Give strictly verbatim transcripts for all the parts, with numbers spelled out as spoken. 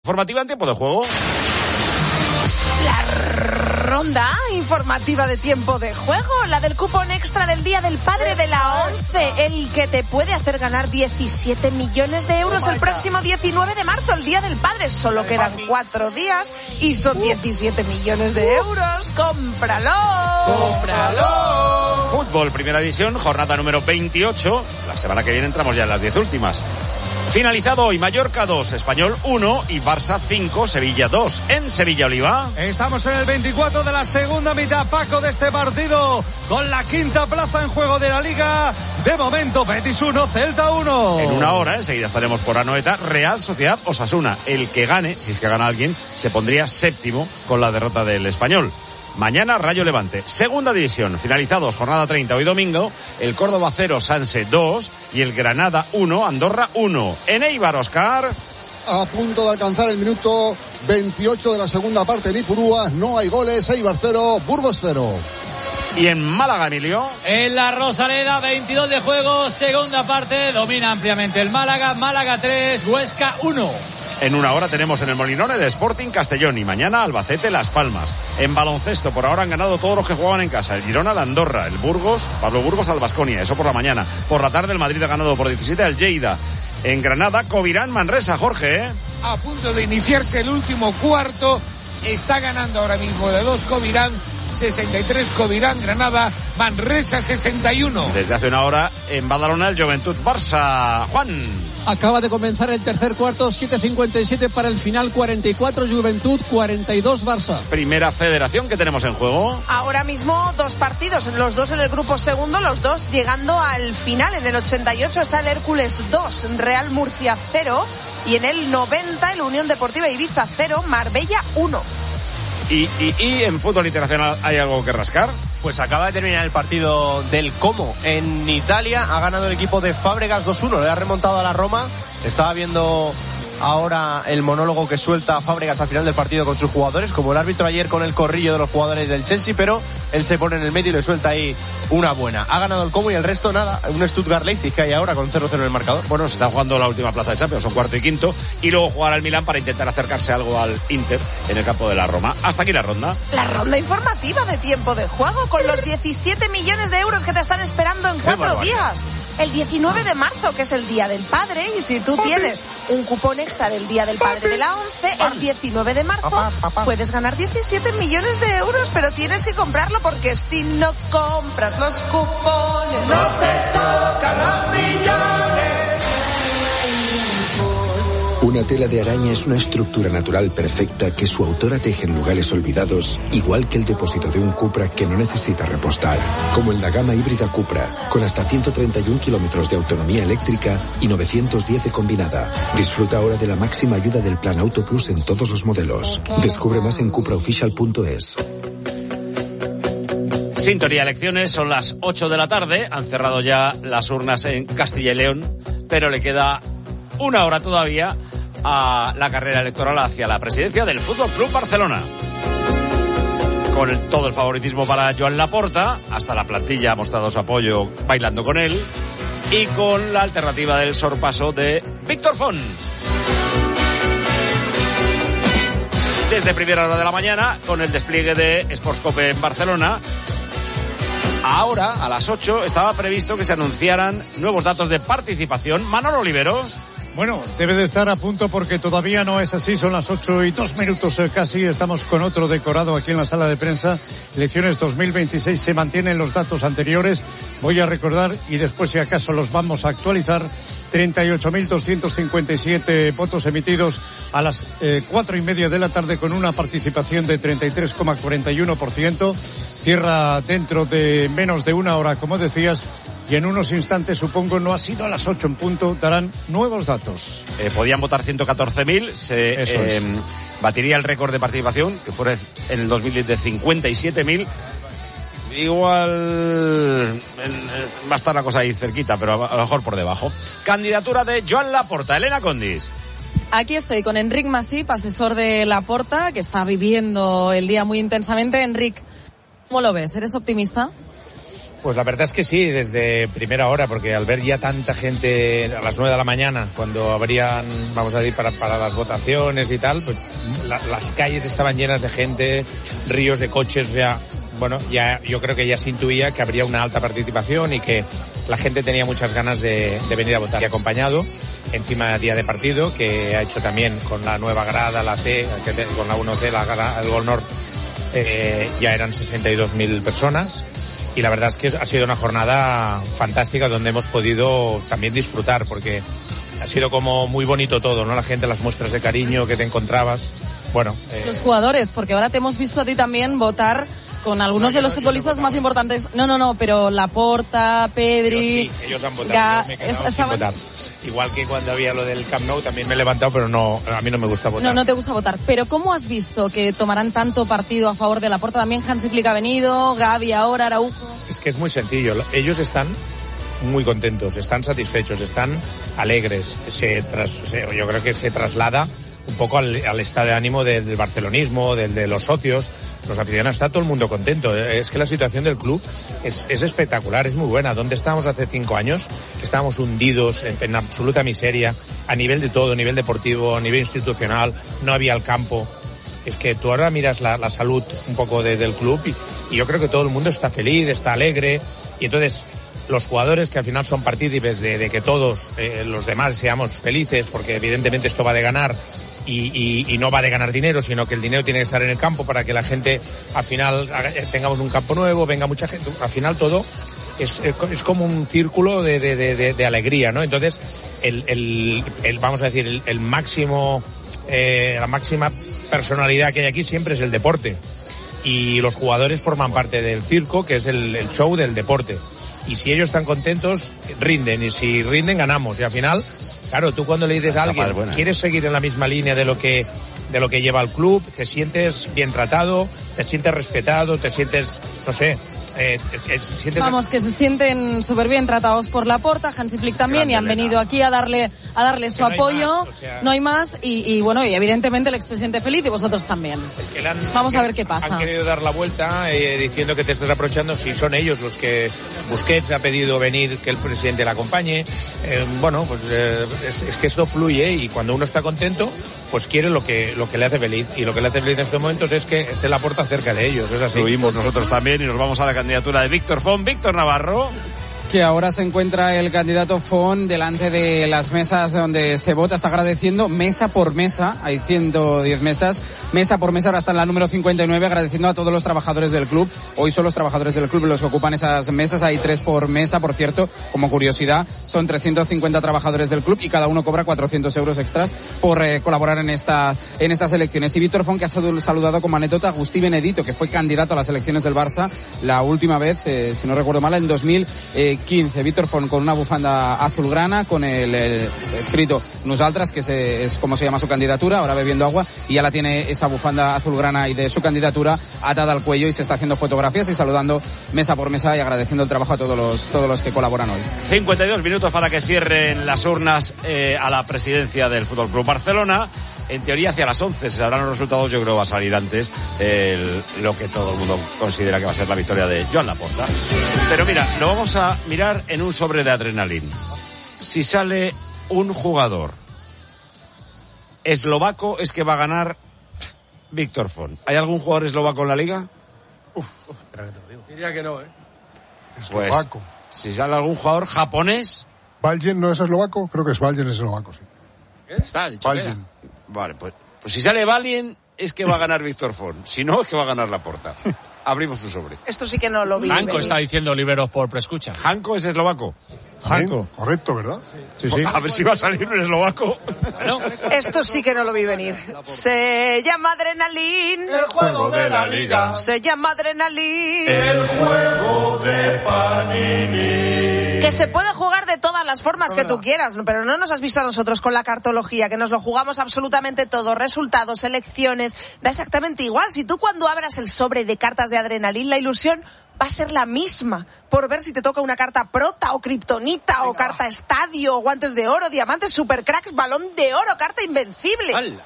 Informativa en tiempo de juego. La ronda informativa de tiempo de juego, la del cupón extra del Día del Padre de la ONCE, el que te puede hacer ganar diecisiete millones de euros el próximo diecinueve de marzo, el Día del Padre. Solo quedan cuatro días y son diecisiete millones de euros. ¡Cómpralo! ¡Cómpralo! Fútbol, primera división, jornada número veintiocho. La semana que viene entramos ya en las diez últimas. Finalizado hoy, Mallorca dos, Español uno y Barça cinco, Sevilla dos. En Sevilla, Oliva. Estamos en el veinticuatro de la segunda mitad, Paco, de este partido, con la quinta plaza en juego de la Liga. De momento, Betis uno, Celta uno. En una hora, enseguida estaremos por Anoeta, Real Sociedad Osasuna. El que gane, si es que gana alguien, se pondría séptimo con la derrota del Español. Mañana, Rayo Levante. Segunda división, finalizados, jornada treinta, hoy domingo, el Córdoba cero, Sanse dos y el Granada uno, Andorra uno. En Eibar, Oscar. A punto de alcanzar el minuto veintiocho de la segunda parte en Ipurúa, no hay goles, Eibar cero, Burgos cero. Y en Málaga, Emilio. En la Rosaleda, veintidós de juego, segunda parte, domina ampliamente el Málaga, Málaga tres, Huesca uno. En una hora tenemos en el Molinón el Sporting Castellón y mañana Albacete Las Palmas. En baloncesto, por ahora han ganado todos los que jugaban en casa. El Girona, la Andorra, el Burgos, Pablo Burgos al Baskonia, eso por la mañana. Por la tarde el Madrid ha ganado por diecisiete al Lleida. En Granada, Covirán, Manresa, Jorge. ¿eh? A punto de iniciarse el último cuarto, está ganando ahora mismo de dos Covirán, sesenta y tres Covirán, Granada, Manresa sesenta y uno. Desde hace una hora en Badalona el Juventud Barça. Juan. Acaba de comenzar el tercer cuarto, siete cincuenta y siete para el final, cuarenta y cuatro Juventud, cuarenta y dos Barça. Primera federación que tenemos en juego. Ahora mismo dos partidos, los dos en el grupo segundo, los dos llegando al final. En el ochenta y ocho está el Hércules dos, Real Murcia cero y en el noventa el Unión Deportiva Ibiza cero, Marbella uno. Y, y, y en fútbol internacional hay algo que rascar. Pues acaba de terminar el partido del Como en Italia. Ha ganado el equipo de Fábregas dos uno. Le ha remontado a la Roma. Estaba viendo ahora el monólogo que suelta Fábregas al final del partido con sus jugadores, como el árbitro ayer con el corrillo de los jugadores del Chelsea, pero él se pone en el medio y le suelta ahí una buena. Ha ganado el Como y el resto nada. Un Stuttgart-Leipzig que hay ahora con cero cero en el marcador. Bueno, se está jugando la última plaza de Champions, son cuarto y quinto, y luego jugar al Milán para intentar acercarse algo al Inter en el campo de la Roma. Hasta aquí la ronda. La ronda informativa de tiempo de juego con los diecisiete millones de euros que te están esperando en cuatro días. El diecinueve de marzo, que es el Día del Padre, y si tú tienes un cupón extra del Día del Padre de la ONCE, el diecinueve de marzo puedes ganar diecisiete millones de euros, pero tienes que comprarlo porque si no compras los cupones no te tocan los millones. Una tela de araña es una estructura natural perfecta que su autora teje en lugares olvidados, igual que el depósito de un Cupra que no necesita repostar, como en la gama híbrida Cupra, con hasta ciento treinta y un kilómetros de autonomía eléctrica y novecientos diez de combinada. Disfruta ahora de la máxima ayuda del Plan Auto Plus en todos los modelos. Descubre más en cupra oficial punto es. Sintonía elecciones, son las ocho de la tarde, han cerrado ya las urnas en Castilla y León, pero le queda una hora todavía a la carrera electoral hacia la presidencia del Fútbol Club Barcelona. Con el, todo el favoritismo para Joan Laporta, hasta la plantilla ha mostrado su apoyo bailando con él, y con la alternativa del sorpaso de Víctor Font. Desde primera hora de la mañana, con el despliegue de Sportscope en Barcelona, ahora, a las ocho, estaba previsto que se anunciaran nuevos datos de participación. Manolo Oliveros. Bueno, debe de estar a punto porque todavía no es así, son las ocho y dos minutos eh, casi, estamos con otro decorado aquí en la sala de prensa. Elecciones dos mil veintiséis, se mantienen los datos anteriores, voy a recordar y después si acaso los vamos a actualizar. treinta y ocho mil doscientos cincuenta y siete votos emitidos a las eh, cuatro y media de la tarde con una participación de treinta y tres coma cuarenta y uno por ciento. Cierra dentro de menos de una hora, como decías, y en unos instantes, supongo, no ha sido a las ocho en punto, darán nuevos datos. Eh, podían votar ciento catorce mil, se eh, es. batiría el récord de participación, que fue en el dos mil diez de cincuenta y siete mil. Igual en, va a estar la cosa ahí cerquita, pero a lo mejor por debajo. Candidatura de Joan Laporta. Elena Condis. Aquí estoy con Enric Masip, asesor de Laporta, que está viviendo el día muy intensamente. Enric, ¿cómo lo ves? ¿Eres optimista? Pues la verdad es que sí, desde primera hora, porque al ver ya tanta gente a las nueve de la mañana, cuando habrían, vamos a decir, para, para las votaciones y tal, pues la, las calles estaban llenas de gente, ríos de coches, o sea, bueno, ya yo creo que ya se intuía que habría una alta participación y que la gente tenía muchas ganas de, de venir a votar. Y acompañado, encima día de partido, que ha hecho también con la nueva grada, la C, que te, con la uno C, la, el Gol Nord, eh, ya eran sesenta y dos mil personas. Y la verdad es que ha sido una jornada fantástica donde hemos podido también disfrutar, porque ha sido como muy bonito todo, ¿no? La gente, las muestras de cariño que te encontrabas. Bueno, eh... los jugadores, porque ahora te hemos visto a ti también votar con algunos no, de los no, futbolistas no más importantes. No, no, no, pero Laporta, Pedri... Yo sí, ellos han votado, Ga... yo me he quedado sin votar. Igual que cuando había lo del Camp Nou, también me he levantado, pero no, a mí no me gusta votar. No, no te gusta votar. Pero ¿cómo has visto que tomarán tanto partido a favor de Laporta? También Hansi Flick ha venido, Gavi ahora, Araujo... Es que es muy sencillo. Ellos están muy contentos, están satisfechos, están alegres. Se tras, se, yo creo que se traslada un poco al, al estado de ánimo del, del barcelonismo, del, de los socios, los aficionados, está todo el mundo contento. Es que la situación del club es, es espectacular, es muy buena. ¿Dónde estábamos hace cinco años? Estábamos hundidos en, en absoluta miseria, a nivel de todo, a nivel deportivo, a nivel institucional, no había el campo. Es que tú ahora miras la, la salud un poco de, del club y, y yo creo que todo el mundo está feliz, está alegre, y entonces los jugadores, que al final son partícipes de, de que todos eh, los demás seamos felices, porque evidentemente esto va de ganar y, y, y no va de ganar dinero, sino que el dinero tiene que estar en el campo para que la gente al final haga, tengamos un campo nuevo, venga mucha gente, al final todo es, es como un círculo de, de, de, de alegría, ¿no? Entonces el, el, el vamos a decir el, el máximo eh, la máxima personalidad que hay aquí siempre es el deporte, y los jugadores forman parte del circo, que es el, el show del deporte. Y si ellos están contentos, rinden. Y si rinden, ganamos. Y al final, claro, tú cuando le dices a alguien, quieres seguir en la misma línea de lo que de lo que lleva el club, te sientes bien tratado, te sientes respetado, te sientes, no sé, eh, te, te sientes... Vamos, que se sienten súper bien tratados por Laporta, Hansi Flick también, Grande, y han Elena. venido aquí a darle a darle su no apoyo, más, o sea... no hay más, y, y bueno, y evidentemente el expresidente feliz y vosotros también. Es que han, Vamos a ver qué pasa. Han querido dar la vuelta eh, diciendo que te estás aprovechando, si son ellos los que... Busquets ha pedido venir, que el presidente le acompañe, eh, bueno, pues eh, es, es que esto fluye, y cuando uno está contento, pues quiere lo que lo que le hace feliz, y lo que le hace feliz en estos momentos es que esté Laporta cerca de ellos, es así. Subimos nosotros también y nos vamos a la candidatura de Víctor Font. Víctor Navarro. Que ahora se encuentra el candidato Font delante de las mesas donde se vota, está agradeciendo mesa por mesa, hay ciento diez mesas, mesa por mesa, ahora está en la número cincuenta y nueve, agradeciendo a todos los trabajadores del club. Hoy son los trabajadores del club los que ocupan esas mesas, hay tres por mesa, por cierto, como curiosidad, son trescientos cincuenta trabajadores del club y cada uno cobra cuatrocientos euros extras por eh, colaborar en esta en estas elecciones. Y Víctor Font, que ha saludado como anécdota a Agustí Benedito, que fue candidato a las elecciones del Barça la última vez, eh, si no recuerdo mal, en dos mil quince. Víctor Font con una bufanda azulgrana, con el, el escrito Nosaltres, que es, es como se llama su candidatura, ahora bebiendo agua, y ya la tiene esa bufanda azulgrana y de su candidatura atada al cuello, y se está haciendo fotografías y saludando mesa por mesa y agradeciendo el trabajo a todos los todos los que colaboran hoy. cincuenta y dos minutos para que cierren las urnas eh, a la presidencia del F C Barcelona. En teoría hacia las once se sabrán los resultados. Yo creo que va a salir antes el, lo que todo el mundo considera que va a ser la victoria de Joan Laporta. Pero mira, lo vamos a mirar en un sobre de adrenalina. Si sale un jugador eslovaco, es que va a ganar Víctor Font. ¿Hay algún jugador eslovaco en la liga? Uf, espera que te lo digo. Diría que no, ¿eh? Eslovaco. Pues, si sale algún jugador japonés... ¿Valgen no es eslovaco? Creo que es Valgen es eslovaco, sí. ¿Qué? Está dicho. Valgen. Vale, pues, pues si sale Valien, es que va a ganar Víctor Font. Si no, es que va a ganar Laporta. Abrimos un sobre. Esto sí que no lo vi. Hanko está diciendo Oliveros por preescucha. Hanko es eslovaco. Hanko, correcto, ¿verdad? Sí, sí. A ver si va a salir un eslovaco. ¿No? Esto sí que no lo vi venir. Se llama Adrenalin. El juego de la liga. Se llama Adrenalin. El juego de Panini. Que se puede jugar de todas las formas que tú quieras, pero no nos has visto a nosotros con la cartología, que nos lo jugamos absolutamente todo, resultados, selecciones, da exactamente igual. Si tú cuando abras el sobre de cartas de Adrenalin, la ilusión va a ser la misma, por ver si te toca una carta prota, o kriptonita, o carta estadio, o guantes de oro, diamantes, supercracks, balón de oro, carta invencible. ¡Hala!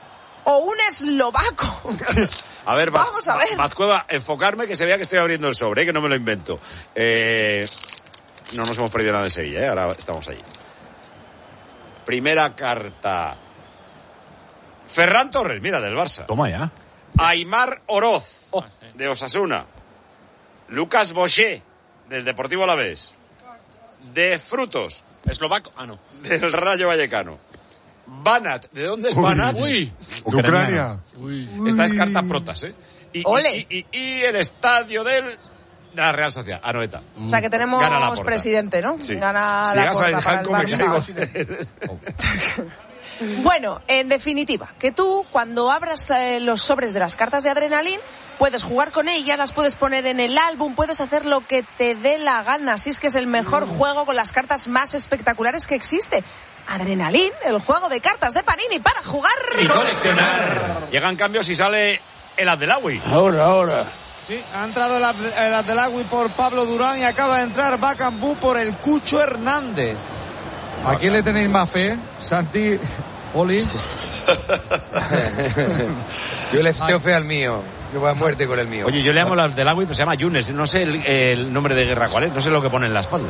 o un eslovaco. A ver, vamos a ver. Mazcueva, enfocarme que se vea que estoy abriendo el sobre, ¿eh? Que no me lo invento. Eh, no nos hemos perdido nada de Sevilla, ¿eh? Ahora estamos allí. Primera carta. Ferran Torres, mira, del Barça. Toma ya. Aimar Oroz, oh, de Osasuna. Lucas Boché, del Deportivo Alavés. De Frutos. Eslovaco. Ah, no. Del Rayo Vallecano. Banat. ¿De dónde es Uy. Banat? Uy. De Ucrania. Uy. Esta es carta protas, ¿eh? Y, Ole. Y, y, y el estadio del, de la Real Sociedad. Anoeta. O sea que tenemos presidente, ¿no? Sí. Gana si la llegas a Porta para el Janko, me Barça. caigo. Bueno, en definitiva, que tú cuando abras eh, los sobres de las cartas de Adrenalin puedes jugar con ellas, las puedes poner en el álbum, puedes hacer lo que te dé la gana. Así es que es el mejor mm. juego con las cartas más espectaculares que existe. Adrenalin, el juego de cartas de Panini para jugar y coleccionar. Llegan cambios y sale el Abdelawi. Ahora, ahora. Sí, ha entrado el, el Abdelawi por Pablo Durán y acaba de entrar Bacambú por el Cucho Hernández. ¿A quién le tenéis más fe? Santi, Oli. Yo le tengo fe al mío. Yo voy a muerte con el mío. Oye, yo le llamo el Abdelawi, pero se llama Yunes. No sé el, el nombre de guerra cuál es. No sé lo que pone en la espalda.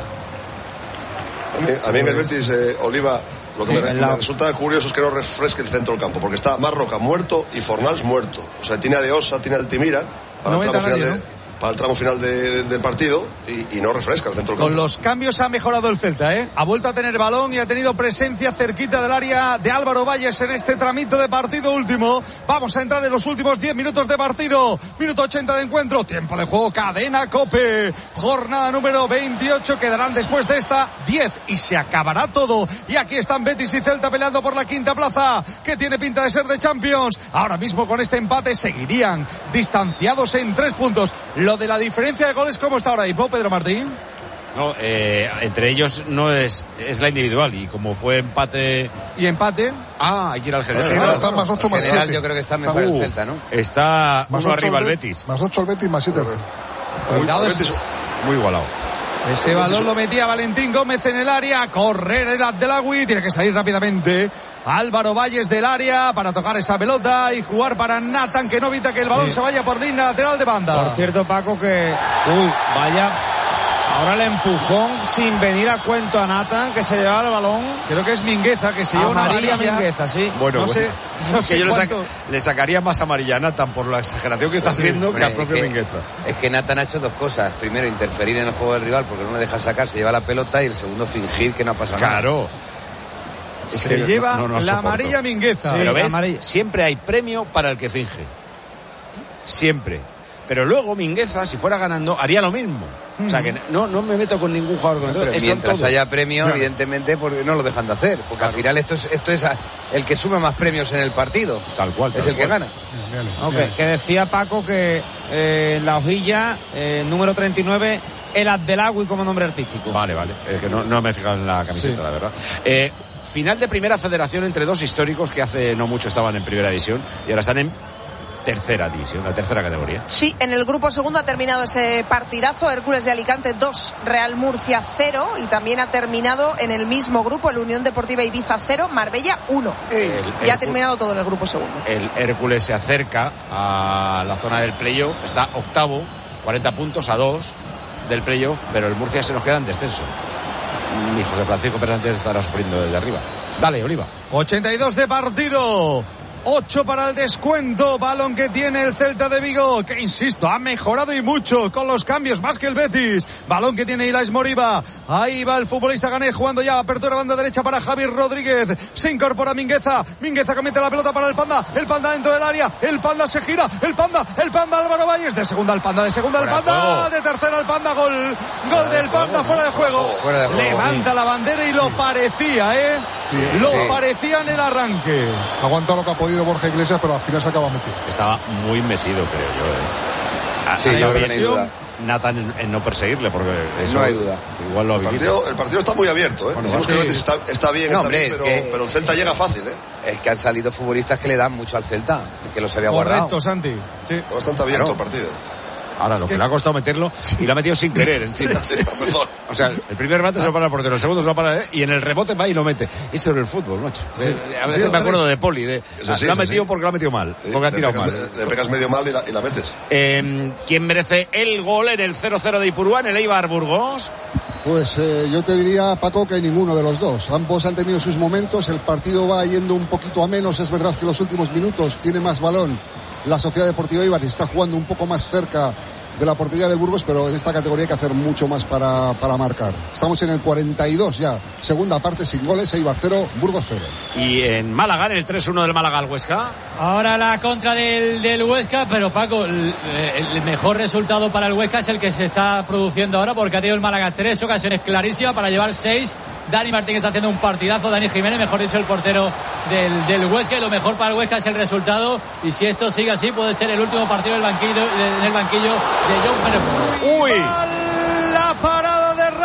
A mí, a mí en el Betis, eh, Oliva, lo que sí, me, la... me resulta curioso es que no refresque el centro del campo, porque está Marroca muerto y Fornals muerto. O sea, tiene a De Osa, tiene a Altimira para, no el, tramo final nadie, de, ¿no? para el tramo final de, de, del partido y, y no refresca el centro del campo. Con los cambios ha mejorado el Celta, ¿eh? Ha vuelto a tener balón y ha tenido presencia cerquita del área de Álvaro Valles en este tramito de partido último. Vamos a entrar en los últimos diez minutos de partido. Minuto ochenta de encuentro. Tiempo de juego, cadena COPE. Jornada número veintiocho. Quedarán después de esta diez y se acabará todo. Y aquí están Betis y Celta peleando por la quinta plaza, que tiene pinta de ser de Champions. Ahora mismo con este empate seguirían distanciados en tres puntos. Lo de la diferencia de goles, ¿cómo está ahora mismo, Pedro Martín? No, eh, entre ellos no es es la individual y como fue empate... ¿Y empate? Ah, hay que ir al general. general está más ocho más general, siete. Yo creo que está mejor uh, el Celta, ¿no? Está más uno arriba el Bet- Betis. Más ocho el Betis, más siete. Cuidado, es muy igualado. Ese balón lo metía Valentín Gómez en el área. Correr el Abdelawi. Tiene que salir rápidamente Álvaro Valles del área para tocar esa pelota y jugar para Nathan, que no evita que el balón sí. se vaya por línea lateral de banda. Por cierto, Paco, que... Uy, vaya... Ahora el empujón sin venir a cuento a Nathan, que se lleva el balón. Creo que es Mingueza, que se lleva una amarilla. Mingueza, sí. Bueno, no bueno. sé, no sé que yo le, cuánto... sac- le sacaría más amarilla a Nathan por la exageración que está sí, haciendo hombre, que al propio es que, Mingueza. Es que Nathan ha hecho dos cosas. Primero, interferir en el juego del rival porque no le deja sacar, se lleva la pelota, y el segundo, fingir que no ha pasado claro. nada. Es se que lleva no, no, no la amarilla Mingueza. Sí, pero ves, amarilla. Siempre hay premio para el que finge. Siempre. Pero luego Mingueza, si fuera ganando, haría lo mismo. Mm. O sea que no, no me meto con ningún jugador con todo. Mientras haya premio, claro. evidentemente, porque no lo dejan de hacer. Porque claro. al final esto es, esto es el que suma más premios en el partido. Tal cual. Es tal el cual. que gana. Bien, bien, okay. Que decía Paco que eh, la hojilla, eh, número treinta y nueve, el Abdelawi como nombre artístico. Vale, vale. Es que no, no me he fijado en la camiseta, sí. la verdad. Eh, final de primera federación entre dos históricos que hace no mucho estaban en primera división y ahora están en tercera división, la tercera categoría. Sí, en el grupo segundo ha terminado ese partidazo, Hércules de Alicante dos, Real Murcia cero, y también ha terminado en el mismo grupo el Unión Deportiva Ibiza cero, Marbella uno. El, ya ha terminado todo en el grupo segundo. El Hércules se acerca a la zona del playoff, está octavo, cuarenta puntos a dos del playoff, pero el Murcia se nos queda en descenso. Y José Francisco Pérez Sánchez estará sufriendo desde arriba. Dale, Oliva. ochenta y dos de partido. ocho para el descuento, balón que tiene el Celta de Vigo, que insisto, ha mejorado y mucho con los cambios, más que el Betis. Balón que tiene Ilaix Moriba, ahí va el futbolista Gané jugando ya, apertura banda derecha para Javier Rodríguez, se incorpora Mingueza, Mingueza que mete la pelota para el Panda, el Panda dentro del área, el Panda se gira, el Panda, el Panda Álvaro Valles, de segunda el Panda, de segunda el Panda, de tercera el Panda, gol, gol del Panda, fuera de juego, levanta la bandera y lo parecía, eh, lo parecía en el arranque. Aguanta lo que ha podido Borja Iglesias, pero al final se acaba metido. Estaba muy metido, creo yo. ¿eh? Sí, no hay duda. Nathan en, en no perseguirle, porque eso no hay duda. Igual lo el partido, el partido está muy abierto, ¿eh? Bueno, Decimos sí. que el Betis está, está bien, no, está hombre, bien, pero, que, pero el Celta llega fácil, ¿eh? Es que han salido futbolistas que le dan mucho al Celta, que los había Correcto, guardado. Santi. Sí. Está bastante abierto claro. el partido. Ahora, es lo que... que le ha costado meterlo, y lo ha metido sin querer encima. Sí, sí, o sea, el primer remate se lo para el portero, el segundo se lo para, ¿eh? Y en el rebote va y lo mete. Eso es el fútbol, macho. Sí. A veces sí, me acuerdo de Poli, de sí, sí, lo ha metido sí. porque lo ha metido mal, sí, porque ha tirado pegas, mal. Le, le pegas medio mal y la, y la metes. Eh, ¿Quién merece el gol en el cero cero de Ipurúa, en el Eibar Burgos? Pues eh, yo te diría, Paco, que ninguno de los dos. Ambos han tenido sus momentos, el partido va yendo un poquito a menos, es verdad que los últimos minutos tiene más balón la Sociedad Deportiva Eibar y está jugando un poco más cerca de la portería del Burgos, pero en esta categoría hay que hacer mucho más para, para marcar. Estamos en el cuarenta y dos ya, segunda parte sin goles, Eibar cero, Burgos cero. Y en Málaga, en el tres uno del Málaga al Huesca. Ahora la contra del, del Huesca, pero Paco, el, el mejor resultado para el Huesca es el que se está produciendo ahora, porque ha tenido el Málaga tres ocasiones clarísimas para llevar seis. Dani Martín está haciendo un partidazo, Dani Jiménez, mejor dicho, el portero del, del Huesca, y lo mejor para el Huesca es el resultado, y si esto sigue así puede ser el último partido del banquillo, en el banquillo de John Pérez. ¡Uy! La parada de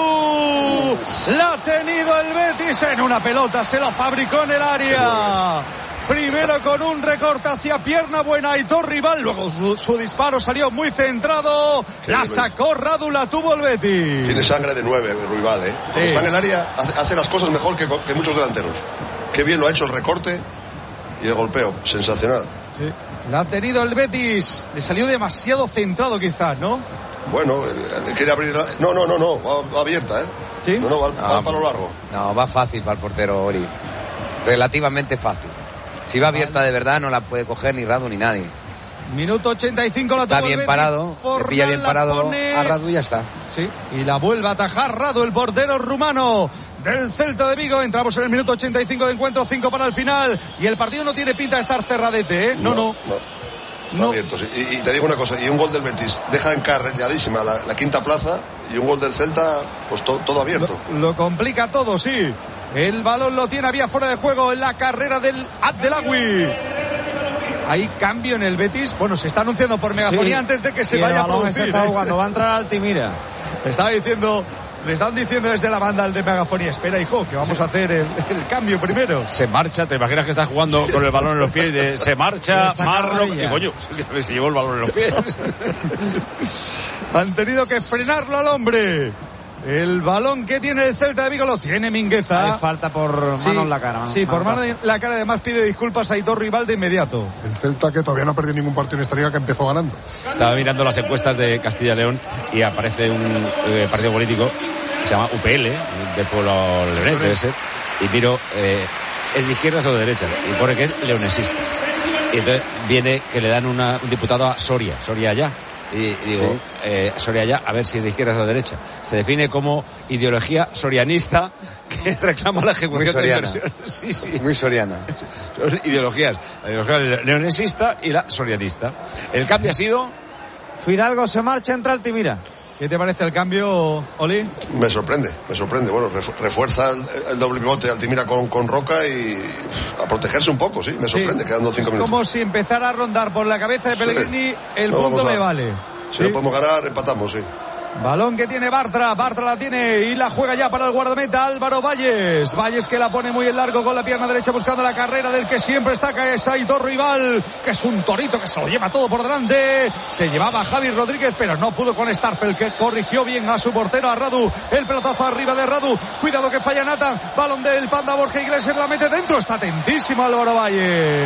Radu, la ha tenido el Betis en una pelota, se lo fabricó en el área. Primero con un recorte hacia pierna buena Aitor Rival, luego su, su disparo salió muy centrado, sí, la sacó Radu, la tuvo el Betis. Tiene sangre de nueve Rival, ¿eh? Cuando sí. está en el área hace, hace las cosas mejor que, que muchos delanteros. Qué bien lo ha hecho el recorte y el golpeo, sensacional. Sí, la ha tenido el Betis, le salió demasiado centrado quizás, ¿no? Bueno, él, él quiere abrir la... No, no, no, no, va, va abierta, ¿eh? Sí. No, no, va, no, va para lo largo. No, va fácil para el portero Ori. Relativamente fácil. Si va abierta de verdad no la puede coger ni Radu ni nadie. Minuto ochenta y cinco, la está tuvo bien el parado, Fornal, le pilla bien parado pone... a Radu y ya está. Sí, y la vuelve a atajar Radu, el portero rumano del Celta de Vigo. Entramos en el minuto ochenta y cinco de encuentro, cinco para el final, y el partido no tiene pinta de estar cerradete, ¿eh? No, no. no. no. Está no. abierto, sí. Y, y te digo una cosa, y un gol del Betis deja encarriladísima la, la quinta plaza, y un gol del Celta, pues to, todo abierto. Lo, lo complica todo, sí. El balón lo tiene, había fuera de juego en la carrera del Abdelawi. Hay cambio en el Betis. Bueno, se está anunciando por megafonía sí. antes de que se y vaya a producir. Está jugando, va a entrar Altimira. Estaba diciendo, le están diciendo desde la banda al de megafonía, espera, hijo, que vamos sí. a hacer el, el cambio primero. Se marcha, te imaginas que estás jugando con el balón en los pies, de, se marcha, Marlo, y coño, se llevó el balón en los pies. Han tenido que frenarlo al hombre. El balón que tiene el Celta de Vigo lo tiene Mingueza. Hay falta por mano sí, en la cara. Mano, sí, por mano en la cara. Además pide disculpas a Aitor Rival de inmediato. El Celta, que todavía no ha perdido ningún partido en esta liga, que empezó ganando. Estaba mirando las encuestas de Castilla y León y aparece un eh, partido político que se llama U P L, de Pueblo Leonés debe ser, y miro, eh, ¿es de izquierdas o de derechas? Y pone que es leonesista. Y entonces viene que le dan una, un diputado a Soria, Soria allá. Y, y digo, sí. eh, Soria ya, a ver si es de izquierda o de derecha. Se define como ideología sorianista que reclama la ejecución muy de inversión. Sí, sí. Muy soriana. Son ideologías. La ideología leonesista y la sorianista. El cambio ha sido... Fidalgo se marcha, entra Altimira. ¿Qué te parece el cambio, Oli? Me sorprende, me sorprende. Bueno, refuerza el, el doble pivote Altimira con, con Roca y a protegerse un poco, sí, me sorprende, sí. Quedando cinco es minutos. Como si empezara a rondar por la cabeza de Pellegrini, sí. el no, punto me a... vale. Si ¿sí? no podemos ganar, empatamos, sí. Balón que tiene Bartra, Bartra la tiene y la juega ya para el guardameta Álvaro Valles. Valles que la pone muy en largo con la pierna derecha buscando la carrera del que siempre está, que es Aitor Rival, que es un torito que se lo lleva todo por delante. Se llevaba a Javi Rodríguez, pero no pudo con Starfel, que corrigió bien a su portero, a Radu. El pelotazo arriba de Radu. Cuidado que falla Nathan. Balón del Panda Borja Iglesias, la mete dentro. Está atentísimo Álvaro Valles.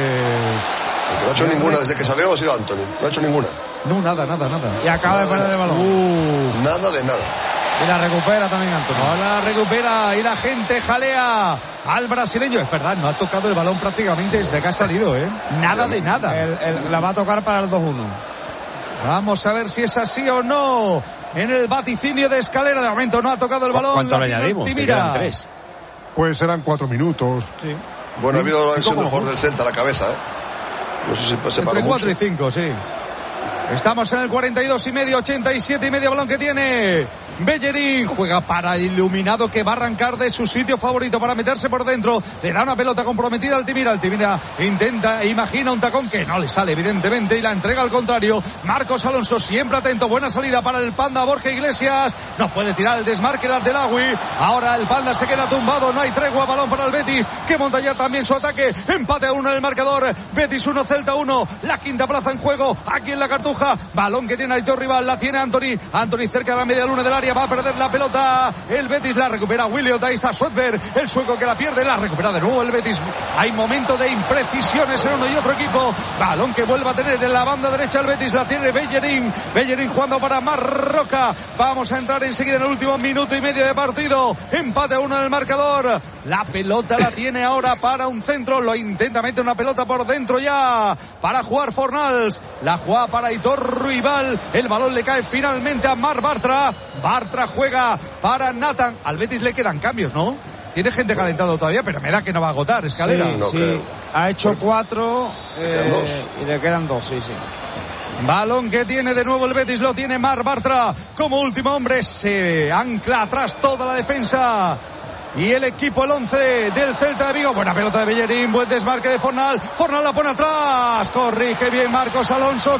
El que no ha hecho ninguna desde que salió ha sido Anthony. No ha hecho ninguna. No, nada, nada, nada. Y acaba nada, de perder el balón. Uh. Nada de nada. Y la recupera también Antonio. Ahora la recupera y la gente jalea al brasileño. Es verdad, no ha tocado el balón prácticamente desde que ha salido, ¿eh? Nada de nada. El, el, la va a tocar para el dos uno. Vamos a ver si es así o no. En el vaticinio de Escalera, de momento no ha tocado el balón. ¿Cuánto le añadimos? Que quedan tres. Pues eran cuatro minutos. Sí. Bueno, ha habido el mejor del Celta a la cabeza, ¿eh? No sé si se entre cuatro y cinco, sí. Estamos en el cuarenta y dos y medio, ochenta y siete y medio, balón que tiene Bellerín juega para Iluminado, que va a arrancar de su sitio favorito para meterse por dentro. Le da una pelota comprometida al Altimira. Altimira intenta, imagina un tacón que no le sale evidentemente y la entrega al contrario. Marcos Alonso siempre atento. Buena salida para el Panda. Borja Iglesias no puede tirar el desmarque el Abdelagui. Ahora el Panda se queda tumbado. No hay tregua. Balón para el Betis, que monta ya también su ataque. Empate a uno en el marcador. Betis uno, Celta uno. La quinta plaza en juego aquí en la Cartuja. Balón que tiene Aitor Rival. La tiene Anthony. Anthony cerca de la media luna del área. Va a perder la pelota. El Betis la recupera. Williot. Ahí está Swedberg, el sueco que la pierde. La recupera de nuevo el Betis. Hay momento de imprecisiones en uno y otro equipo. Balón que vuelve a tener en la banda derecha el Betis. La tiene Bellerín. Bellerín jugando para Marroca. Vamos a entrar enseguida en el último minuto y medio de partido. Empate a uno en el marcador. La pelota la tiene ahora para un centro. Lo intenta meter una pelota por dentro ya para jugar Fornals. La juega para Aitor Ruibal. El balón le cae finalmente a Mar Bartra. Bartra juega para Nathan. Al Betis le quedan cambios, ¿no? Tiene gente calentado todavía, pero me da que no va a agotar, Escalera. Sí, no sí. Ha hecho cuatro eh, y le quedan dos, sí, sí. Balón que tiene de nuevo el Betis, lo tiene Mar Bartra. Como último hombre se ancla atrás toda la defensa. Y el equipo, el once del Celta de Vigo. Buena pelota de Bellerín, buen desmarque de Fornal. Fornal la pone atrás. Corrige bien Marcos Alonso.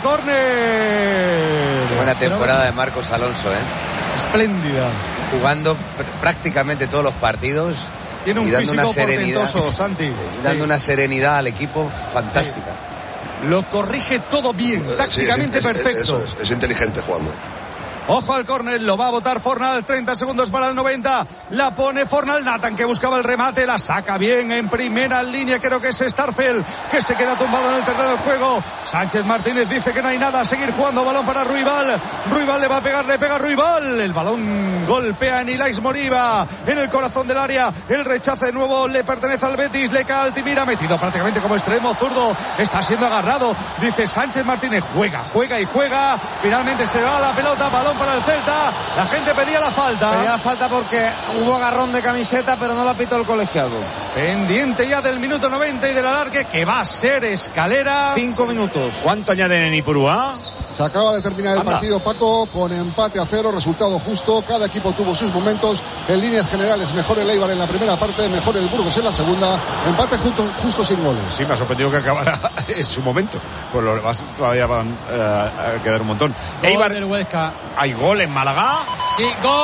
Córner. Buena temporada de Marcos Alonso, ¿eh? Espléndida. Jugando pr- prácticamente todos los partidos. Tiene un y dando físico una serenidad, portentoso, Santi. Y dando sí. una serenidad al equipo fantástica. Sí. Lo corrige todo bien, eh, tácticamente sí, es, es, perfecto. Eso es, es inteligente jugando. Ojo al córner, lo va a botar Fornal, treinta segundos para el noventa, la pone Fornal. Nathan, que buscaba el remate, la saca bien en primera línea, creo que es Starfel, que se queda tumbado en el terreno del juego. Sánchez Martínez dice que no hay nada, a seguir jugando, balón para Ruibal. Ruibal le va a pegar, le pega Ruibal, el balón golpea en Ilais Moriba, en el corazón del área, el rechace de nuevo le pertenece al Betis, le cae a Altimira, metido prácticamente como extremo zurdo, está siendo agarrado, dice Sánchez Martínez, juega, juega y juega, finalmente se va la pelota, balón para el Celta. La gente pedía la falta. Pedía la falta porque hubo agarrón de camiseta, pero no la pitó el colegiado. Pendiente ya del minuto noventa y del alargue, que va a ser Escalera. Cinco minutos. ¿Cuánto añaden en Ipurúa? Se acaba de terminar el Anda. partido, Paco, con empate a cero, resultado justo. Cada equipo tuvo sus momentos. En líneas generales, mejor el Eibar en la primera parte, mejor el Burgos en la segunda. Empate justo, justo sin goles. Sí, me ha sorprendido que acabara en su momento. Pues lo demás todavía van eh, a quedar un montón. Gol Eibar del Huesca. ¿Hay gol en Málaga? Sí,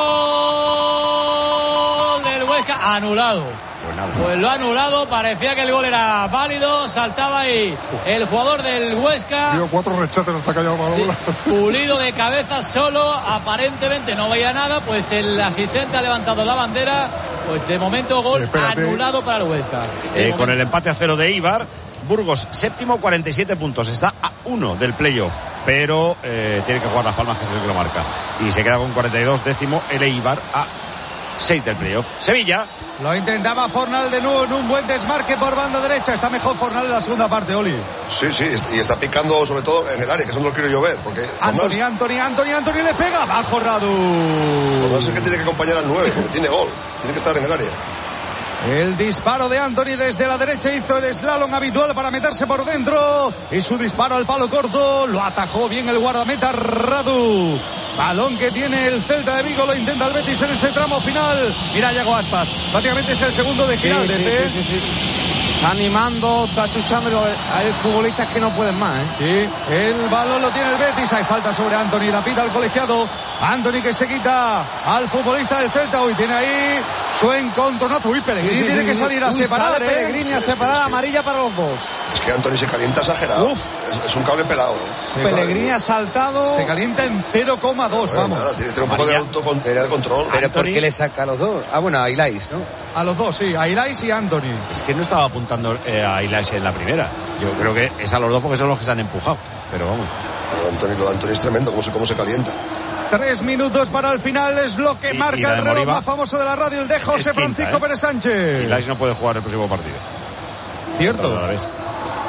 gol del Huesca anulado. Pues lo ha anulado, parecía que el gol era válido, saltaba ahí el jugador del Huesca. Dio cuatro rechaces hasta que haya la bola. Sí, pulido de cabeza solo, aparentemente no veía nada, pues el asistente ha levantado la bandera, pues de momento gol Espérate. anulado para el Huesca. Eh, con el empate a cero de Eibar, Burgos séptimo, cuarenta y siete puntos, está a uno del playoff, pero eh, tiene que jugar Las Palmas, que es el que lo marca, y se queda con cuarenta y dos, décimo el Eibar a seis del playoff. Sevilla. Lo intentaba Fornal de nuevo en un buen desmarque por banda derecha. Está mejor Fornal en la segunda parte, Oli. Sí, sí, y está picando sobre todo en el área, que eso no lo quiero yo ver. Porque Anthony, Fornal... Anthony, Anthony, Anthony le pega. Bajo Radu. Fornal es el que tiene que acompañar al nueve, porque tiene gol. Tiene que estar en el área. El disparo de Anthony desde la derecha hizo el slalom habitual para meterse por dentro. Y su disparo al palo corto lo atajó bien el guardameta Radu. Balón que tiene el Celta de Vigo, lo intenta el Betis en este tramo final. Mira, Yago Aspas, prácticamente es el segundo de Giraldez. Sí, sí, sí, sí, sí. Está animando, está chuchando. Hay futbolistas que no pueden más, ¿eh? Sí, el balón lo tiene el Betis. Hay falta sobre Anthony, la pita al colegiado. Anthony que se quita al futbolista del Celta. Uy, tiene ahí su encontronazo. Uy, Pellegrini sí, sí, tiene sí, que salir a separar, ¿eh? Pellegrini a separar, amarilla para los dos. Es que Anthony se calienta exagerado. Uf. Es, es un cable pelado, ¿eh? Pellegrini ha saltado. Se calienta en cero coma dos, bueno, vamos. Nada, tiene, tiene un poco de autocontrol. Pero, control. pero ¿por qué le saca a los dos? Ah, bueno, a Ilais, ¿no? A los dos, sí, a Ilais y Anthony. Es que no estaba apuntando eh, a Ilais en la primera. Yo creo que es a los dos porque son los que se han empujado. Pero vamos. Lo de Anthony, lo de Anthony es tremendo, cómo se, cómo se calienta. Tres minutos para el final, es lo que y, marca y el reloj Moriba, más famoso de la radio, el de José Francisco quinta, ¿eh? Pérez Sánchez. Ilais no puede jugar el próximo partido. Cierto.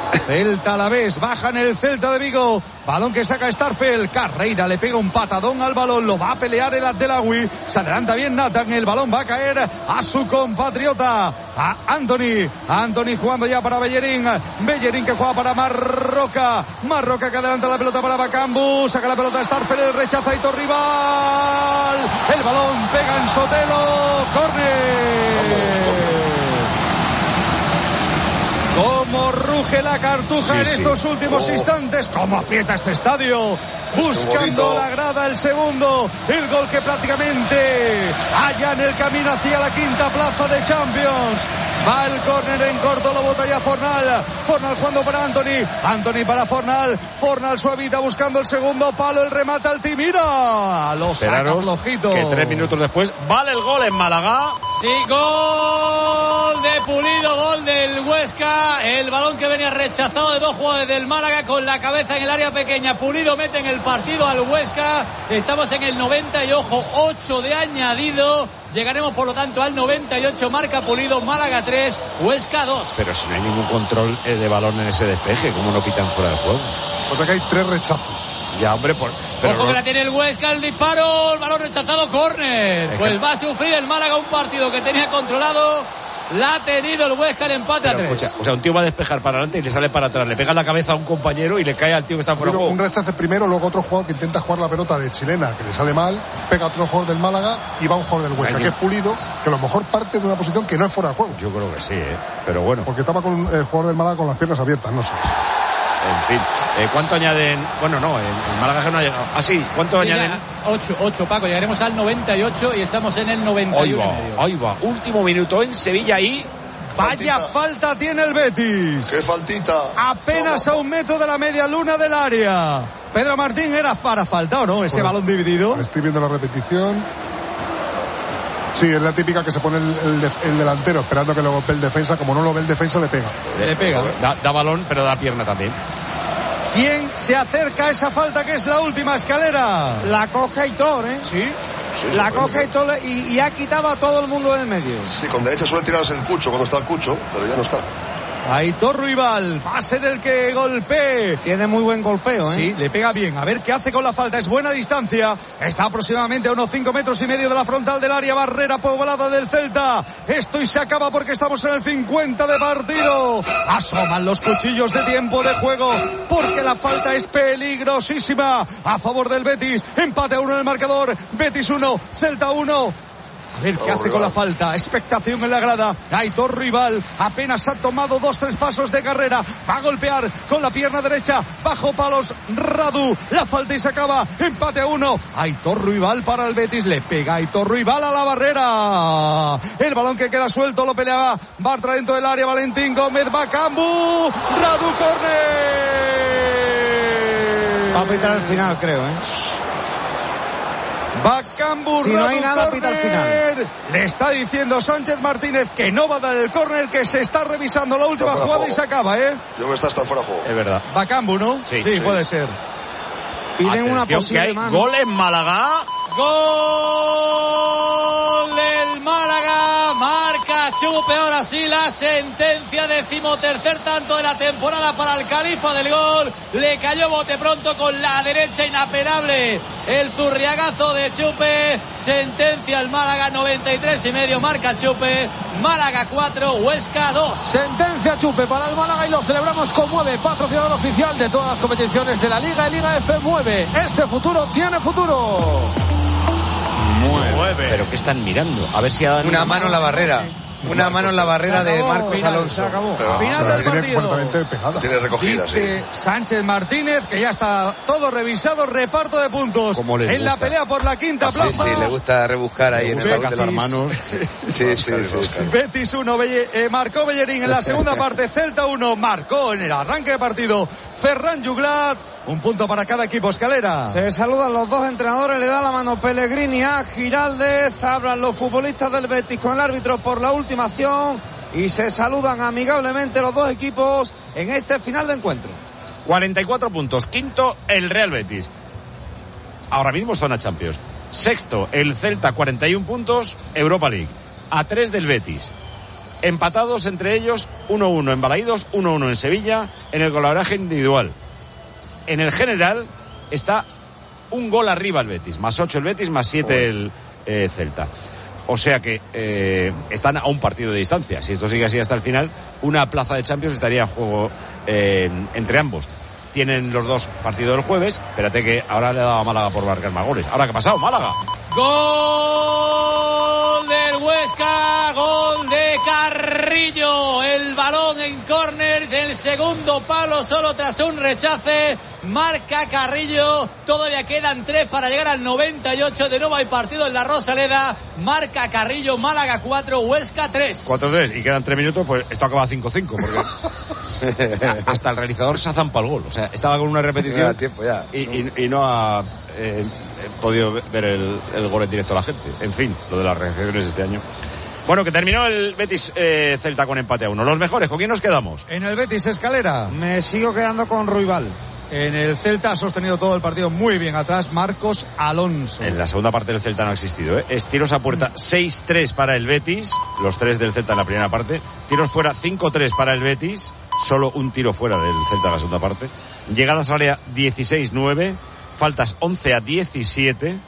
Celta a la vez, baja en el Celta de Vigo, balón que saca Starfel, Carreira le pega un patadón al balón, lo va a pelear el Abdelawi, se adelanta bien Nathan, el balón va a caer a su compatriota, a Anthony, Anthony jugando ya para Bellerín, Bellerín que juega para Marroca, Marroca que adelanta la pelota para Bakambu, saca la pelota Starfel, el rechaza y Torrival, el balón pega en Sotelo, córner. Cómo ruge la cartuja sí, en sí. estos últimos oh. instantes, cómo aprieta este estadio, buscando la grada el segundo, el gol que prácticamente halla en el camino hacia la quinta plaza de Champions. Va el córner en corto, lo bota ya Fornal, Fornal jugando para Anthony, Anthony para Fornal, Fornal suavita buscando el segundo palo, el remate Altimira, lo saca flojito. Que tres minutos después vale el gol en Málaga. Sí, gol de Pulido, gol del Huesca, el balón que venía rechazado de dos jugadores del Málaga con la cabeza en el área pequeña, Pulido mete en el partido al Huesca, estamos en el noventa y ojo, ocho de añadido. Llegaremos por lo tanto al noventa y ocho, marca Pulido, Málaga tres, Huesca dos. Pero si no hay ningún control de balón en ese despeje, ¿cómo no pitan fuera del juego? O sea que hay tres rechazos. Ya, hombre, por... Pero Ojo no... que la tiene el Huesca, el disparo, el balón rechazado, córner. Es pues que... va a sufrir el Málaga un partido que tenía controlado. La ha tenido el Huesca, el empate Pero, a tres. Escucha, o sea, un tío va a despejar para adelante y le sale para atrás. Le pega la cabeza a un compañero y le cae al tío que está fuera de juego. Un rechace primero, luego otro jugador que intenta jugar la pelota de chilena, que le sale mal, pega a otro jugador del Málaga y va un jugador del Huesca, Año. que es Pulido, que a lo mejor parte de una posición que no es fuera de juego. Yo creo que sí, ¿eh? Pero bueno. Porque estaba con el jugador del Málaga con las piernas abiertas, no sé. En fin, eh, ¿cuánto añaden? Bueno, no, en, en Málaga no ha llegado. Ah, sí, ¿cuánto sí, añaden? ocho, ocho, Paco, llegaremos al noventa y ocho y estamos en el noventa y uno. Ahí va, ahí va, último minuto en Sevilla y... Vaya faltita. falta tiene el Betis. ¡Qué faltita! Apenas no, no. a un metro de la media luna del área. Pedro Martín, ¿era para falta o no ese pues, balón dividido? Estoy viendo la repetición. Sí, es la típica que se pone el, el, el delantero esperando que lo golpee el defensa. Como no lo ve el defensa, le pega. Le, le pega. Da, da balón, pero da pierna también. ¿Quién se acerca a esa falta que es la última escalera? La coge Aitor, ¿eh? Sí. Sí, la coge Aitor y, y ha quitado a todo el mundo del medio. Sí, con derecha suele tirarse el Cucho cuando está el Cucho, pero ya no está. Aitor Ruibal, va a ser el que golpee. Tiene muy buen golpeo, ¿eh? Sí, le pega bien. A ver qué hace con la falta. Es buena distancia. Está aproximadamente a unos cinco metros y medio de la frontal del área. Barrera poblada del Celta. Esto y se acaba porque estamos en el cincuenta de partido. Asoman los cuchillos de tiempo de juego porque la falta es peligrosísima a favor del Betis. Empate a uno en el marcador. Betis uno, Celta uno. A ver qué hace con la falta. Expectación en la grada. Aitor Rival apenas ha tomado dos, tres pasos de carrera. Va a golpear con la pierna derecha. Bajo palos Radu. La falta y se acaba. Empate a uno. Aitor Rival para el Betis. Le pega Aitor Rival a la barrera. El balón que queda suelto lo peleaba Bartra dentro del área. Valentín Gómez. Bakambu. Radu, córner. Va a pitar al final, creo, ¿eh? Bakambu, si no hay nada, pita al final. Le está diciendo Sánchez Martínez que no va a dar el córner, que se está revisando la última jugada juego. Y se acaba, ¿eh? Yo creo que está hasta fuera de juego. Es verdad. Bakambu, ¿no? Sí, sí, sí. puede ser. Piden una posible mano. Gol en Málaga. Gol del Málaga. Marca Chupe, ahora sí la sentencia, decimotercer tanto de la temporada para el califa del gol. Le cayó bote pronto con la derecha, inapelable el zurriagazo de Chupe. Sentencia el Málaga, noventa y tres y medio, marca Chupe. Málaga cuatro, Huesca dos. Sentencia Chupe para el Málaga y lo celebramos con Mueve, patrocinador oficial de todas las competiciones de la Liga y Liga F. Mueve. Este futuro tiene futuro. Mueve. Pero ¿qué están mirando? A ver si ha una mano en la barrera. Una mano en la barrera de Marcos final, Alonso. Se acabó. Pero, final pero del partido. La tiene recogida, Dice sí. Sánchez Martínez, que ya está todo revisado, reparto de puntos en gusta? la pelea por la quinta plaza. Sí, sí, le gusta rebuscar ahí en el de las manos. Sí, sí, sí. Betis uno, Belle, eh, marcó Bellerín en la segunda parte. Celta uno, marcó en el arranque de partido Ferran Juglat. Un punto para cada equipo, Escalera. Se saludan los dos entrenadores, le da la mano Pellegrini a Giraldez. Hablan los futbolistas del Betis con el árbitro por la última acción y se saludan amigablemente los dos equipos en este final de encuentro. cuarenta y cuatro puntos, quinto el Real Betis. Ahora mismo zona Champions. Sexto el Celta, cuarenta y uno puntos, Europa League. A tres del Betis. empatados entre ellos uno uno en Balaídos, uno uno en Sevilla, en el golaveraje individual. En el general está un gol arriba el Betis, más ocho el Betis, más siete el eh, Celta. O sea que eh, están a un partido de distancia. Si esto sigue así hasta el final, una plaza de Champions estaría en juego eh, entre ambos. Tienen los dos partidos del jueves. Espérate que ahora le ha dado a Málaga por marcar más goles. ¿Ahora qué ha pasado? Málaga. Gol del Huesca, gol de Carrillo. El balón en córner del segundo palo, solo tras un rechace. Marca Carrillo. Todavía quedan tres para llegar al noventa y ocho. De nuevo hay partido en la Rosaleda. Marca Carrillo, Málaga cuatro, Huesca tres. cuatro tres y quedan tres minutos, pues esto acaba cinco cinco porque hasta el realizador se ha zampado el gol. O sea, estaba con una repetición ya, tiempo, ya. Y, y, y no ha eh, podido ver el, el gol en directo a la gente. En fin, lo de las reacciones este año. Bueno, que terminó el Betis eh, Celta con empate a uno. Los mejores, ¿con quién nos quedamos? En el Betis Escalera. Me sigo quedando con Ruibal. En el Celta ha sostenido todo el partido muy bien atrás Marcos Alonso. En la segunda parte del Celta no ha existido, ¿eh? Es tiros a puerta seis tres para el Betis, los tres del Celta en la primera parte. Tiros fuera cinco tres para el Betis, solo un tiro fuera del Celta en la segunda parte. Llegadas al área dieciséis nueve, faltas once a diecisiete,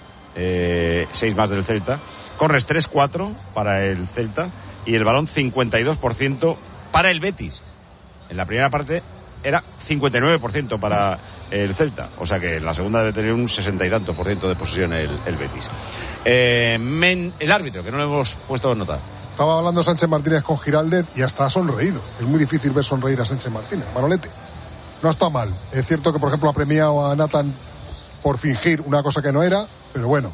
eh, seis más del Celta. Corres tres cuatro para el Celta y el balón cincuenta y dos por ciento para el Betis. En la primera parte era cincuenta y nueve por ciento para el Celta, o sea que en la segunda debe tener un sesenta y tanto por ciento de posesión el, el Betis. Eh, men, el árbitro, que no le hemos puesto nota. Estaba hablando Sánchez Martínez con Giraldez y hasta ha sonreído. Es muy difícil ver sonreír a Sánchez Martínez. Manolete, no está mal. Es cierto que, por ejemplo, ha premiado a Nathan por fingir una cosa que no era, pero bueno,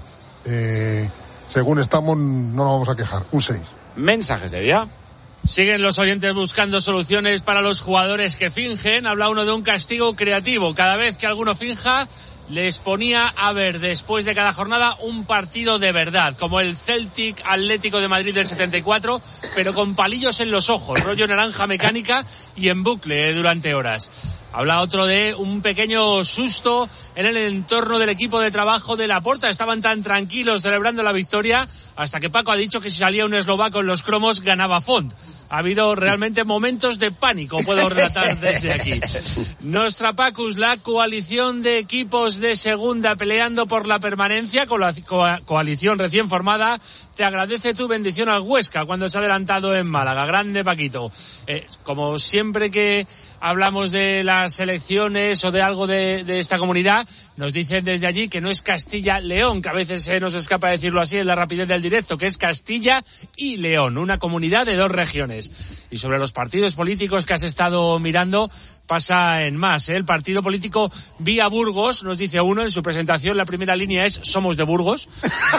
eh, según estamos no nos vamos a quejar. Un seis. Mensajes de día. Siguen los oyentes buscando soluciones para los jugadores que fingen. Habla uno de un castigo creativo. Cada vez que alguno finja, les ponía a ver después de cada jornada un partido de verdad, como el Celtic Atlético de Madrid del setenta y cuatro, pero con palillos en los ojos, rollo naranja mecánica y en bucle durante horas. Habla otro de un pequeño susto en el entorno del equipo de trabajo de Laporta. Estaban tan tranquilos celebrando la victoria hasta que Paco ha dicho que si salía un eslovaco en los cromos ganaba Font. Ha habido realmente momentos de pánico, puedo relatar desde aquí. Nostra Pacus, la coalición de equipos de segunda peleando por la permanencia, con la coalición recién formada, te agradece tu bendición al Huesca cuando se ha adelantado en Málaga. Grande Paquito. Eh, como siempre que hablamos de las elecciones o de algo de, de esta comunidad, nos dicen desde allí que no es Castilla-León, que a veces se nos escapa decirlo así en la rapidez del directo, que es Castilla y León, una comunidad de dos regiones. Y sobre los partidos políticos que has estado mirando, pasa en más, ¿eh? El partido político Vía Burgos, nos dice uno en su presentación, la primera línea es Somos de Burgos.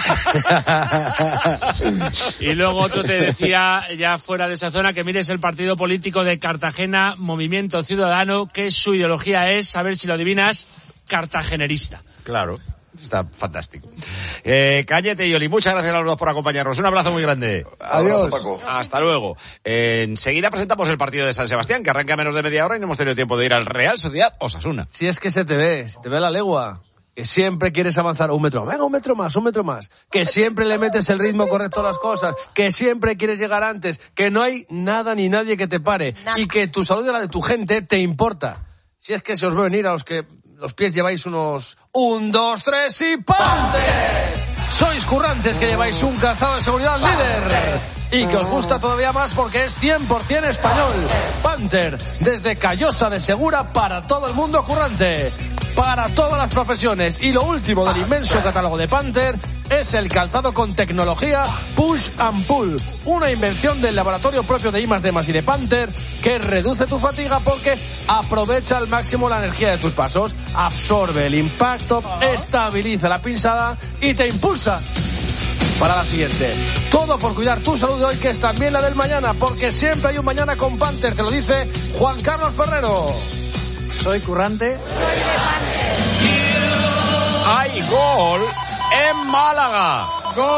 Y luego otro te decía, ya fuera de esa zona, que mires el partido político de Cartagena, Movimiento Ciudadano, que su ideología es, a ver si lo adivinas, cartagenerista. Claro. Está fantástico. Eh, Cañete y Oli, muchas gracias a los dos por acompañarnos. Un abrazo muy grande. Adiós. Paco. Hasta luego. Eh, enseguida presentamos el partido de San Sebastián, que arranca a menos de media hora y no hemos tenido tiempo de ir al Real Sociedad Osasuna. Si es que se te ve, se te ve la legua. Que siempre quieres avanzar un metro. Venga, un metro más, un metro más. Que siempre le metes el ritmo correcto a las cosas. Que siempre quieres llegar antes. Que no hay nada ni nadie que te pare. Nada. Y que tu salud y la de tu gente te importa. Si es que se os ve venir a los que los pies lleváis unos un, dos, tres y ¡pante! Sois currantes que lleváis un calzado de seguridad líder y que os gusta todavía más porque es cien por ciento español. Panther, desde Callosa de Segura para todo el mundo currante, para todas las profesiones. Y lo último del inmenso catálogo de Panther es el calzado con tecnología Push and Pull, una invención del laboratorio propio de I más D más y de Panther que reduce tu fatiga porque aprovecha al máximo la energía de tus pasos, absorbe el impacto, estabiliza la pinzada y te impulsa para la siguiente. Todo por cuidar tu salud de hoy, que es también la del mañana, porque siempre hay un mañana con Panther. Te lo dice Juan Carlos Ferrero. Soy currante. Soy de Panther. ¡Hay gol en Málaga! ¡Gol!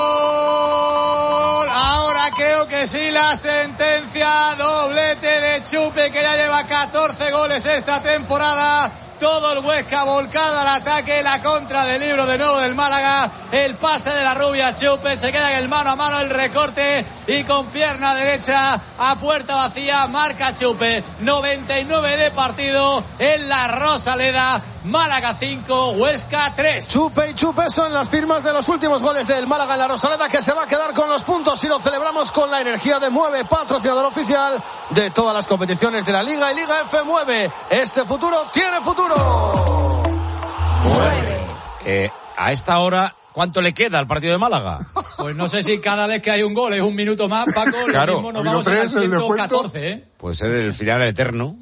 Ahora creo que sí, la sentencia, doblete de Chupe, que ya lleva catorce goles esta temporada. Todo el Huesca volcado al ataque, la contra del Libro de nuevo del Málaga, el pase de la rubia Chupe, se queda en el mano a mano, el recorte y con pierna derecha a puerta vacía marca Chupe. noventa y nueve de partido en la Rosaleda. Málaga cinco, Huesca tres. Chupe y Chupe son las firmas de los últimos goles del Málaga en la Rosaleda, que se va a quedar con los puntos y lo celebramos con la energía de Mueve, patrocinador oficial de todas las competiciones de la Liga y Liga F. Mueve. Este futuro tiene futuro. Mueve. Eh, a esta hora, ¿cuánto le queda al partido de Málaga? Pues no sé si cada vez que hay un gol es un minuto más, Paco. Claro. Lo mismo nos vamos a ciento catorce, ¿eh? Puede ser el final eterno.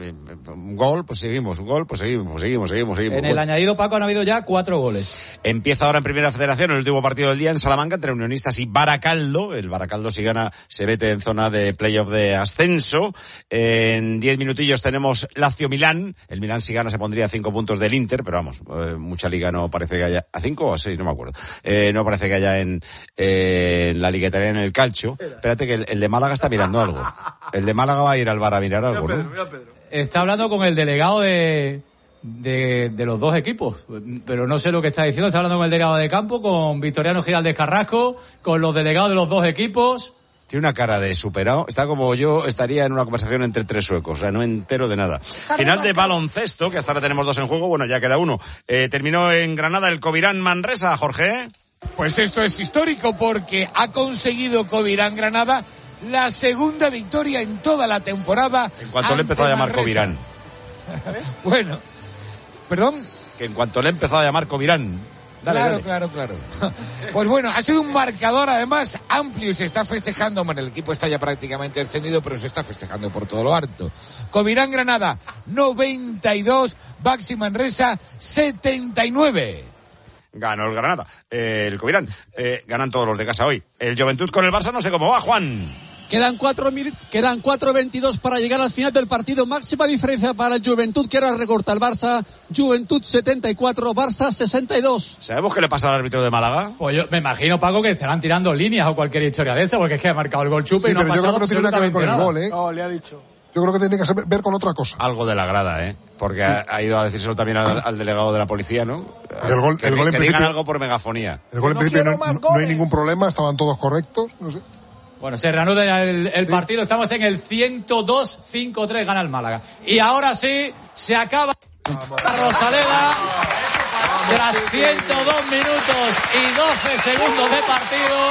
Un gol, pues seguimos. Un gol, pues seguimos, pues seguimos, seguimos, seguimos. En el añadido, Paco, han habido ya cuatro goles. Empieza ahora en Primera Federación el último partido del día en Salamanca entre Unionistas y Baracaldo. El Baracaldo, si gana, se mete en zona de playoff de ascenso. En diez minutillos tenemos Lazio-Milán. El Milán, si gana, se pondría a cinco puntos del Inter, pero vamos, eh, mucha liga no parece que haya. ¿A cinco o a seis? No me acuerdo. Eh, no parece que haya en, eh, en la Liga Italiana, en el calcio. Espérate que el, el de Málaga está mirando algo. El de Málaga va a ir al bar a mirar algo, ¿no? Está hablando con el delegado de, de, de los dos equipos, pero no sé lo que está diciendo. Está hablando con el delegado de campo, con Victoriano Giraldez Carrasco, con los delegados de los dos equipos. Tiene una cara de superado. Está como yo estaría en una conversación entre tres suecos. O sea, no entero de nada. Final de baloncesto, que hasta ahora tenemos dos en juego. Bueno, ya queda uno. Eh, terminó en Granada el Covirán Manresa, Jorge. Pues esto es histórico porque ha conseguido Covirán Granada la segunda victoria en toda la temporada. En cuanto le empezó a llamar Manresa. Covirán. Bueno, perdón. Que en cuanto le empezó a llamar Covirán. Dale, claro, dale. claro, claro. Pues bueno, ha sido un marcador además amplio y se está festejando. Bueno, el equipo está ya prácticamente descendido, pero se está festejando por todo lo alto. Covirán Granada, noventa y dos, Baxi Manresa, setenta y nueve. Ganó el Granada. Eh, el Covirán. Eh, ganan todos los de casa hoy. El Juventud con el Barça no sé cómo va, Juan. Quedan cuatro, quedan cuatro veintidós para llegar al final del partido. Máxima diferencia para el Juventud, que ahora recorta el Barça. Juventud setenta y cuatro, Barça sesenta y dos. ¿Sabemos qué le pasa al árbitro de Málaga? Pues yo me imagino, Paco, que estarán tirando líneas o cualquier historia de esa, porque es que ha marcado el gol Chupe sí, y no ha pasado yo creo que no tiene nada que ver con el nada. gol, ¿eh? No, le ha dicho. Yo creo que tiene que ver con otra cosa. Algo de la grada, ¿eh? Porque ha, ha ido a decírselo también al, al delegado de la policía, ¿no? El gol, que el gol en que principio, digan algo por megafonía. El gol en no principio no, no no hay ningún problema, estaban todos correctos, no sé. Bueno, se reanuda el, el partido, estamos en el ciento dos, cinco tres, gana el Málaga. Y ahora sí, se acaba la Rosaleda, tras ciento dos minutos y doce segundos de partido,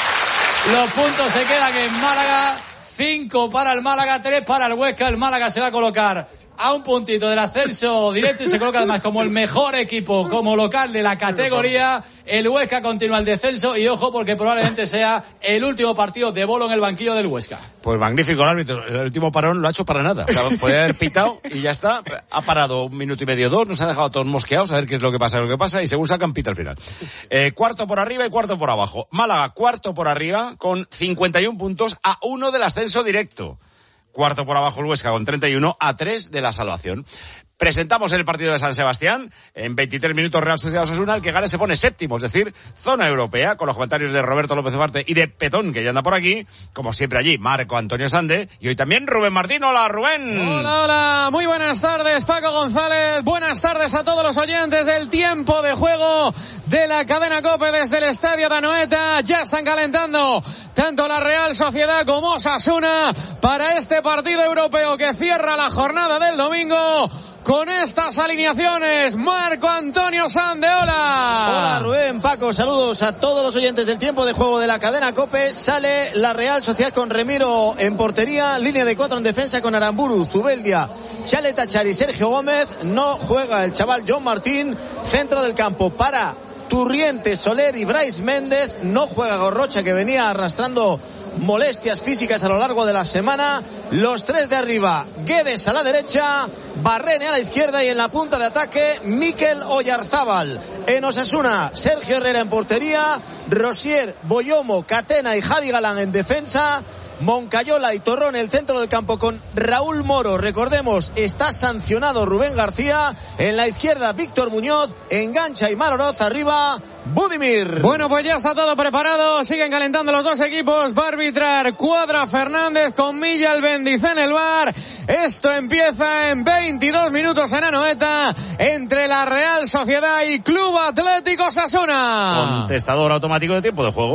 los puntos se quedan en Málaga, cinco para el Málaga, tres para el Huesca. El Málaga se va a colocar a un puntito del ascenso directo y se coloca además como el mejor equipo, como local de la categoría. El Huesca continúa el descenso y ojo porque probablemente sea el último partido de Bolo en el banquillo del Huesca. Pues magnífico el árbitro. El último parón lo ha hecho para nada. O sea, podía haber pitado y ya está. Ha parado un minuto y medio, dos. Nos ha dejado todos mosqueados a ver qué es lo que pasa, lo que pasa y según sacan pita al final. Eh, cuarto por arriba y cuarto por abajo. Málaga cuarto por arriba con cincuenta y uno puntos a uno del ascenso directo. Cuarto por abajo el Huesca con treinta y uno a tres de la salvación. Presentamos el partido de San Sebastián. En veintitrés minutos Real Sociedad Osasuna. El que gane se pone séptimo, es decir, zona europea, con los comentarios de Roberto López Ufarte y de Petón, que ya anda por aquí. Como siempre allí, Marco Antonio Sande. Y hoy también Rubén Martín. Hola, Rubén. Hola, hola. Muy buenas tardes, Paco González. Buenas tardes a todos los oyentes del tiempo de juego de la cadena COPE desde el estadio de Anoeta. Ya están calentando tanto la Real Sociedad como Osasuna para este partido europeo que cierra la jornada del domingo. Con estas alineaciones, Marco Antonio Sande, hola. Hola Rubén, Paco, saludos a todos los oyentes del tiempo de juego de la cadena COPE. Sale la Real Sociedad con Remiro en portería, línea de cuatro en defensa con Aramburu, Zubeldia, Chaleta Chari, Sergio Gómez. No juega el chaval John Martín, centro del campo para Turriente, Soler y Brais Méndez. No juega Gorrocha, que venía arrastrando molestias físicas a lo largo de la semana. Los tres de arriba, Guedes a la derecha, Barrene a la izquierda y en la punta de ataque Mikel Oyarzábal. En Osasuna, Sergio Herrera en portería, Rosier, Boyomo, Catena y Javi Galán en defensa, Moncayola y Torrón en el centro del campo con Raúl Moro. Recordemos, está sancionado Rubén García. En la izquierda, Víctor Muñoz, engancha y Maloroz, arriba Budimir. Bueno, pues ya está todo preparado. Siguen calentando los dos equipos. Va a arbitrar Cuadra Fernández con Milla Albendiz en el bar. Esto empieza en veintidós minutos en Anoeta entre la Real Sociedad y Club Atlético Osasuna. Contestador automático de tiempo de juego.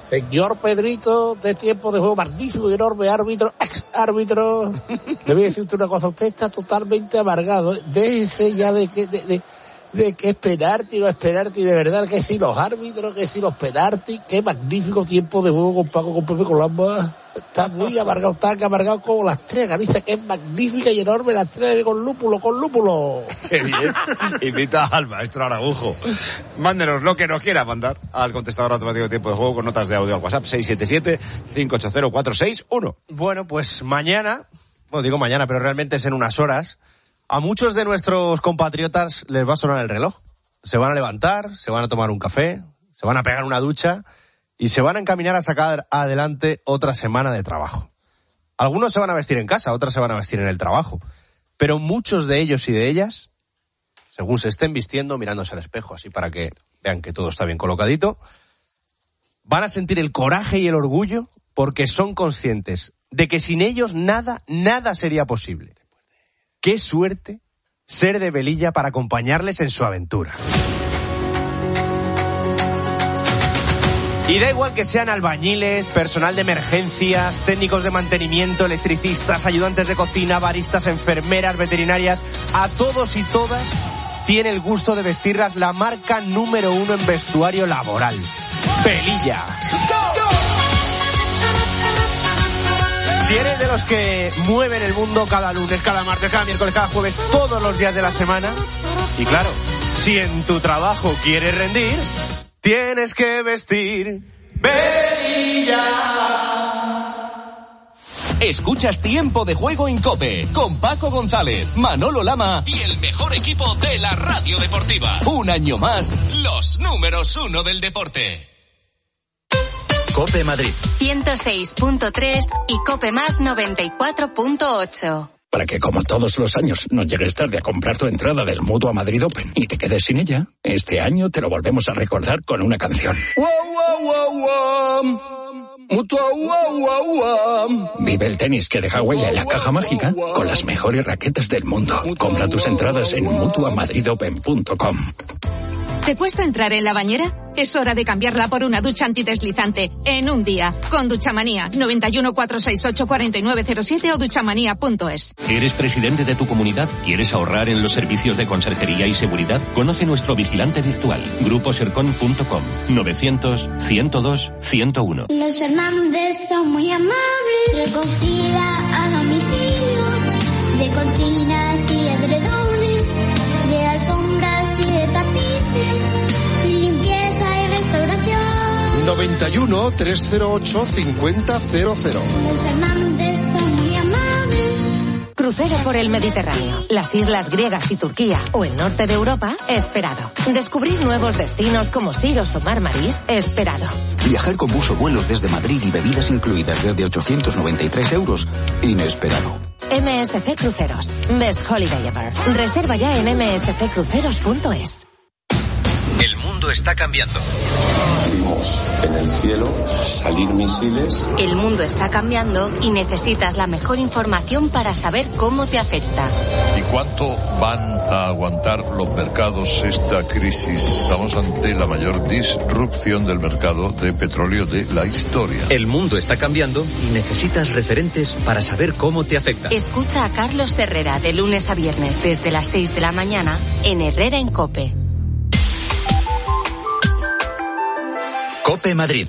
Señor Pedrito, de tiempo de juego, magnífico y enorme árbitro, ex árbitro. Le voy a decirte una cosa, usted está totalmente amargado. Déjese ya de que, de, de, de que es penalti, no es penalti, de verdad, que si los árbitros, que si los penaltis. Qué magnífico tiempo de juego con Paco, con Pepe, con Lamba. Está muy amargado, está amargado como la estrella, dice que es magnífica y enorme la estrella con lúpulo, con lúpulo. Qué bien. Invita al maestro Araujo. Mándenos lo que nos quiera mandar al contestador automático de tiempo de juego con notas de audio al WhatsApp seis siete siete, cinco ocho cero, cuatro seis uno. Bueno, pues mañana, bueno, digo mañana, pero realmente es en unas horas, a muchos de nuestros compatriotas les va a sonar el reloj. Se van a levantar, se van a tomar un café, se van a pegar una ducha y se van a encaminar a sacar adelante otra semana de trabajo. Algunos se van a vestir en casa, otros se van a vestir en el trabajo. Pero muchos de ellos y de ellas, según se estén vistiendo, mirándose al espejo, así para que vean que todo está bien colocadito, van a sentir el coraje y el orgullo porque son conscientes de que sin ellos nada, nada sería posible. ¡Qué suerte ser de Velilla para acompañarles en su aventura! Y da igual que sean albañiles, personal de emergencias, técnicos de mantenimiento, electricistas, ayudantes de cocina, baristas, enfermeras, veterinarias, a todos y todas tiene el gusto de vestirlas la marca número uno en vestuario laboral, Velilla. Si eres de los que mueven el mundo cada lunes, cada martes, cada miércoles, cada jueves, todos los días de la semana, y claro, si en tu trabajo quieres rendir, tienes que vestir Velilla. Escuchas Tiempo de Juego en COPE con Paco González, Manolo Lama y el mejor equipo de la radio deportiva. Un año más, los números uno del deporte. COPE Madrid ciento seis punto tres y COPE Más noventa y cuatro punto ocho. Para que, como todos los años, no llegues tarde a comprar tu entrada del Mutua Madrid Open y te quedes sin ella, este año te lo volvemos a recordar con una canción. ¡Wow, wow, wow, wow! Mutua, wow, wow, wow. Vive el tenis que deja huella en la caja mágica con las mejores raquetas del mundo. Compra tus entradas en mutua madrid open punto com. ¿Te cuesta entrar en la bañera? Es hora de cambiarla por una ducha antideslizante en un día. Con Duchamanía, noventa y uno, cuatrocientos sesenta y ocho, cuarenta y nueve cero siete o duchamanía punto es. ¿Eres presidente de tu comunidad? ¿Quieres ahorrar en los servicios de conserjería y seguridad? Conoce nuestro vigilante virtual, grupo sercon punto com, novecientos, ciento dos, ciento uno. Los Fernández son muy amables, recogida a domicilio, de cortinas y edredones, de alfombras y de tapices, limpieza y restauración. noventa y uno, trescientos ocho, cincuenta cero cero. Los Fernández son muy amables. Crucero por el Mediterráneo, las islas griegas y Turquía o el norte de Europa, esperado. Descubrir nuevos destinos como Siros o Mar Marís, esperado. Viajar con bus o vuelos desde Madrid y bebidas incluidas desde ochocientos noventa y tres euros, inesperado. M S C Cruceros, Best Holiday Ever. Reserva ya en eme ese ce cruceros punto es. El mundo está cambiando. Vimos en el cielo salir misiles. El mundo está cambiando y necesitas la mejor información para saber cómo te afecta. ¿Y cuánto van a aguantar los mercados esta crisis? Estamos ante la mayor disrupción del mercado de petróleo de la historia. El mundo está cambiando y necesitas referentes para saber cómo te afecta. Escucha a Carlos Herrera de lunes a viernes desde las seis de la mañana en Herrera en COPE. COPE Madrid.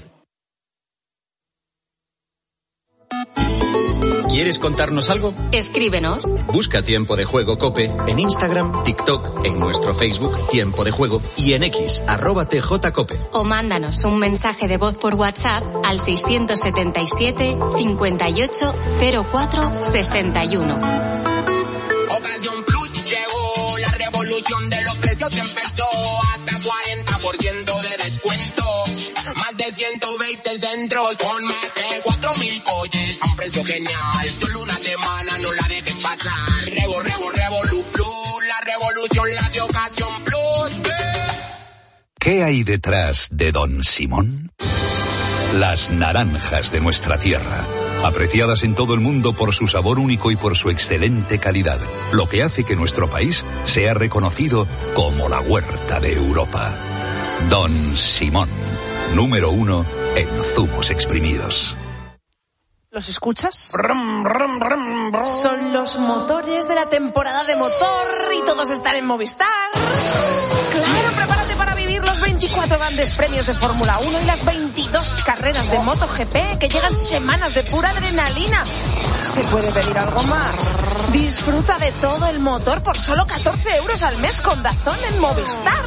¿Quieres contarnos algo? Escríbenos. Busca Tiempo de Juego COPE en Instagram, TikTok, en nuestro Facebook Tiempo de Juego y en X, arroba tjcope. O mándanos un mensaje de voz por WhatsApp al seiscientos setenta y siete, cincuenta y ocho, cero cuatro, sesenta y uno. Ocasión Plus llegó, la revolución de los precios empezó, hasta cuarenta por ciento de descuento, más de ciento veinte centros, con más de cuatro mil coches, a un precio genial, solo una semana no la dejes pasar, Revo, Revo, Revolu Plus, la revolución la de Ocasión Plus. ¿Qué hay detrás de Don Simón? Las naranjas de nuestra tierra, apreciadas en todo el mundo por su sabor único y por su excelente calidad, lo que hace que nuestro país sea reconocido como la huerta de Europa. Don Simón, número uno en zumos exprimidos. ¿Los escuchas? Son los motores de la temporada de motor y todos están en Movistar. Claro, prepárate para vivir los veinticuatro grandes premios de Fórmula uno y las veintidós carreras de MotoGP que llegan semanas de pura adrenalina. ¿Se puede pedir algo más? Disfruta de todo el motor por solo catorce euros al mes con Dazón en Movistar.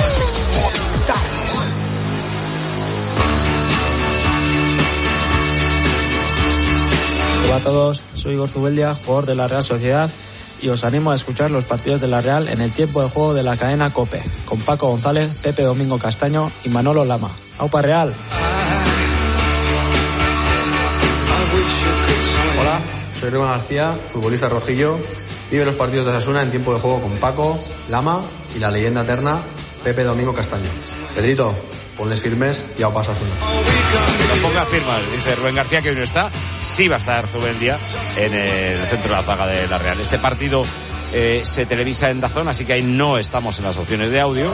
Hola a todos, soy Igor Zubeldia, jugador de la Real Sociedad, y os animo a escuchar los partidos de la Real en el tiempo de juego de la cadena COPE, con Paco González, Pepe Domingo Castaño y Manolo Lama. ¡Aupa Real! Hola, soy Rubén García, futbolista rojillo. Vive los partidos de Osasuna en tiempo de juego con Paco, Lama y la leyenda eterna Pepe Domingo Castaño. Pedrito, ponles firmes y aupa Osasuna. No ponga firmas, dice Rubén García, que hoy no está. Sí va a estar Zubeldia en el centro de la zaga de la Real. Este partido eh, se televisa en Dazón, así que ahí no estamos en las opciones de audio.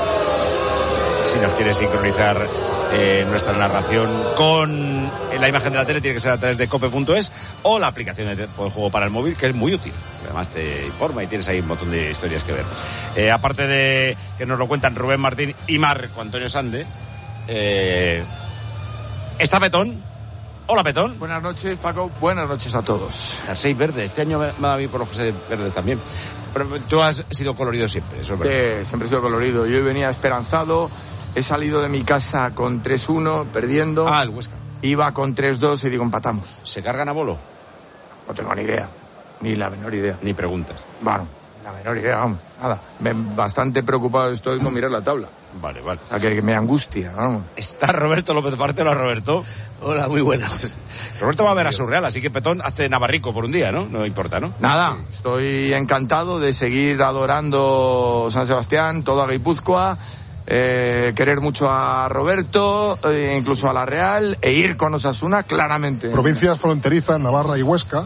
Si nos quiere sincronizar eh, nuestra narración con la imagen de la tele, tiene que ser a través de cope punto es o la aplicación de tiempo de juego para el móvil, que es muy útil. Además te informa y tienes ahí un montón de historias que ver. Eh, aparte de que nos lo cuentan Rubén Martín y Marco Antonio Sande, eh, está Petón. Hola, Petón. Buenas noches, Paco. Buenas noches a todos. Jersey verde. Este año me ha dado a mí por los jerseys verde también. Pero tú has sido colorido siempre, eso es verdad. Sí, siempre he sido colorido. Yo hoy venía esperanzado. He salido de mi casa con tres uno, perdiendo. Ah, el Huesca. Iba con tres dos y digo, empatamos. ¿Se cargan a Bolo? No tengo ni idea. Ni la menor idea. Ni preguntas. Bueno, la menor idea, vamos. Nada. Me, bastante preocupado estoy con mirar la tabla. Vale, vale. A que, que me angustia, vamos. Está Roberto López Parte. Hola, Roberto. Hola, muy buenas. Roberto va a ver a su Real, así que Petón hace Navarrico por un día, ¿no? No importa, ¿no? Nada, sí. Estoy encantado de seguir adorando San Sebastián, toda Guipúzcoa, eh, querer mucho a Roberto, eh, incluso a la Real, e ir con Osasuna claramente. Provincias fronterizas, Navarra y Huesca.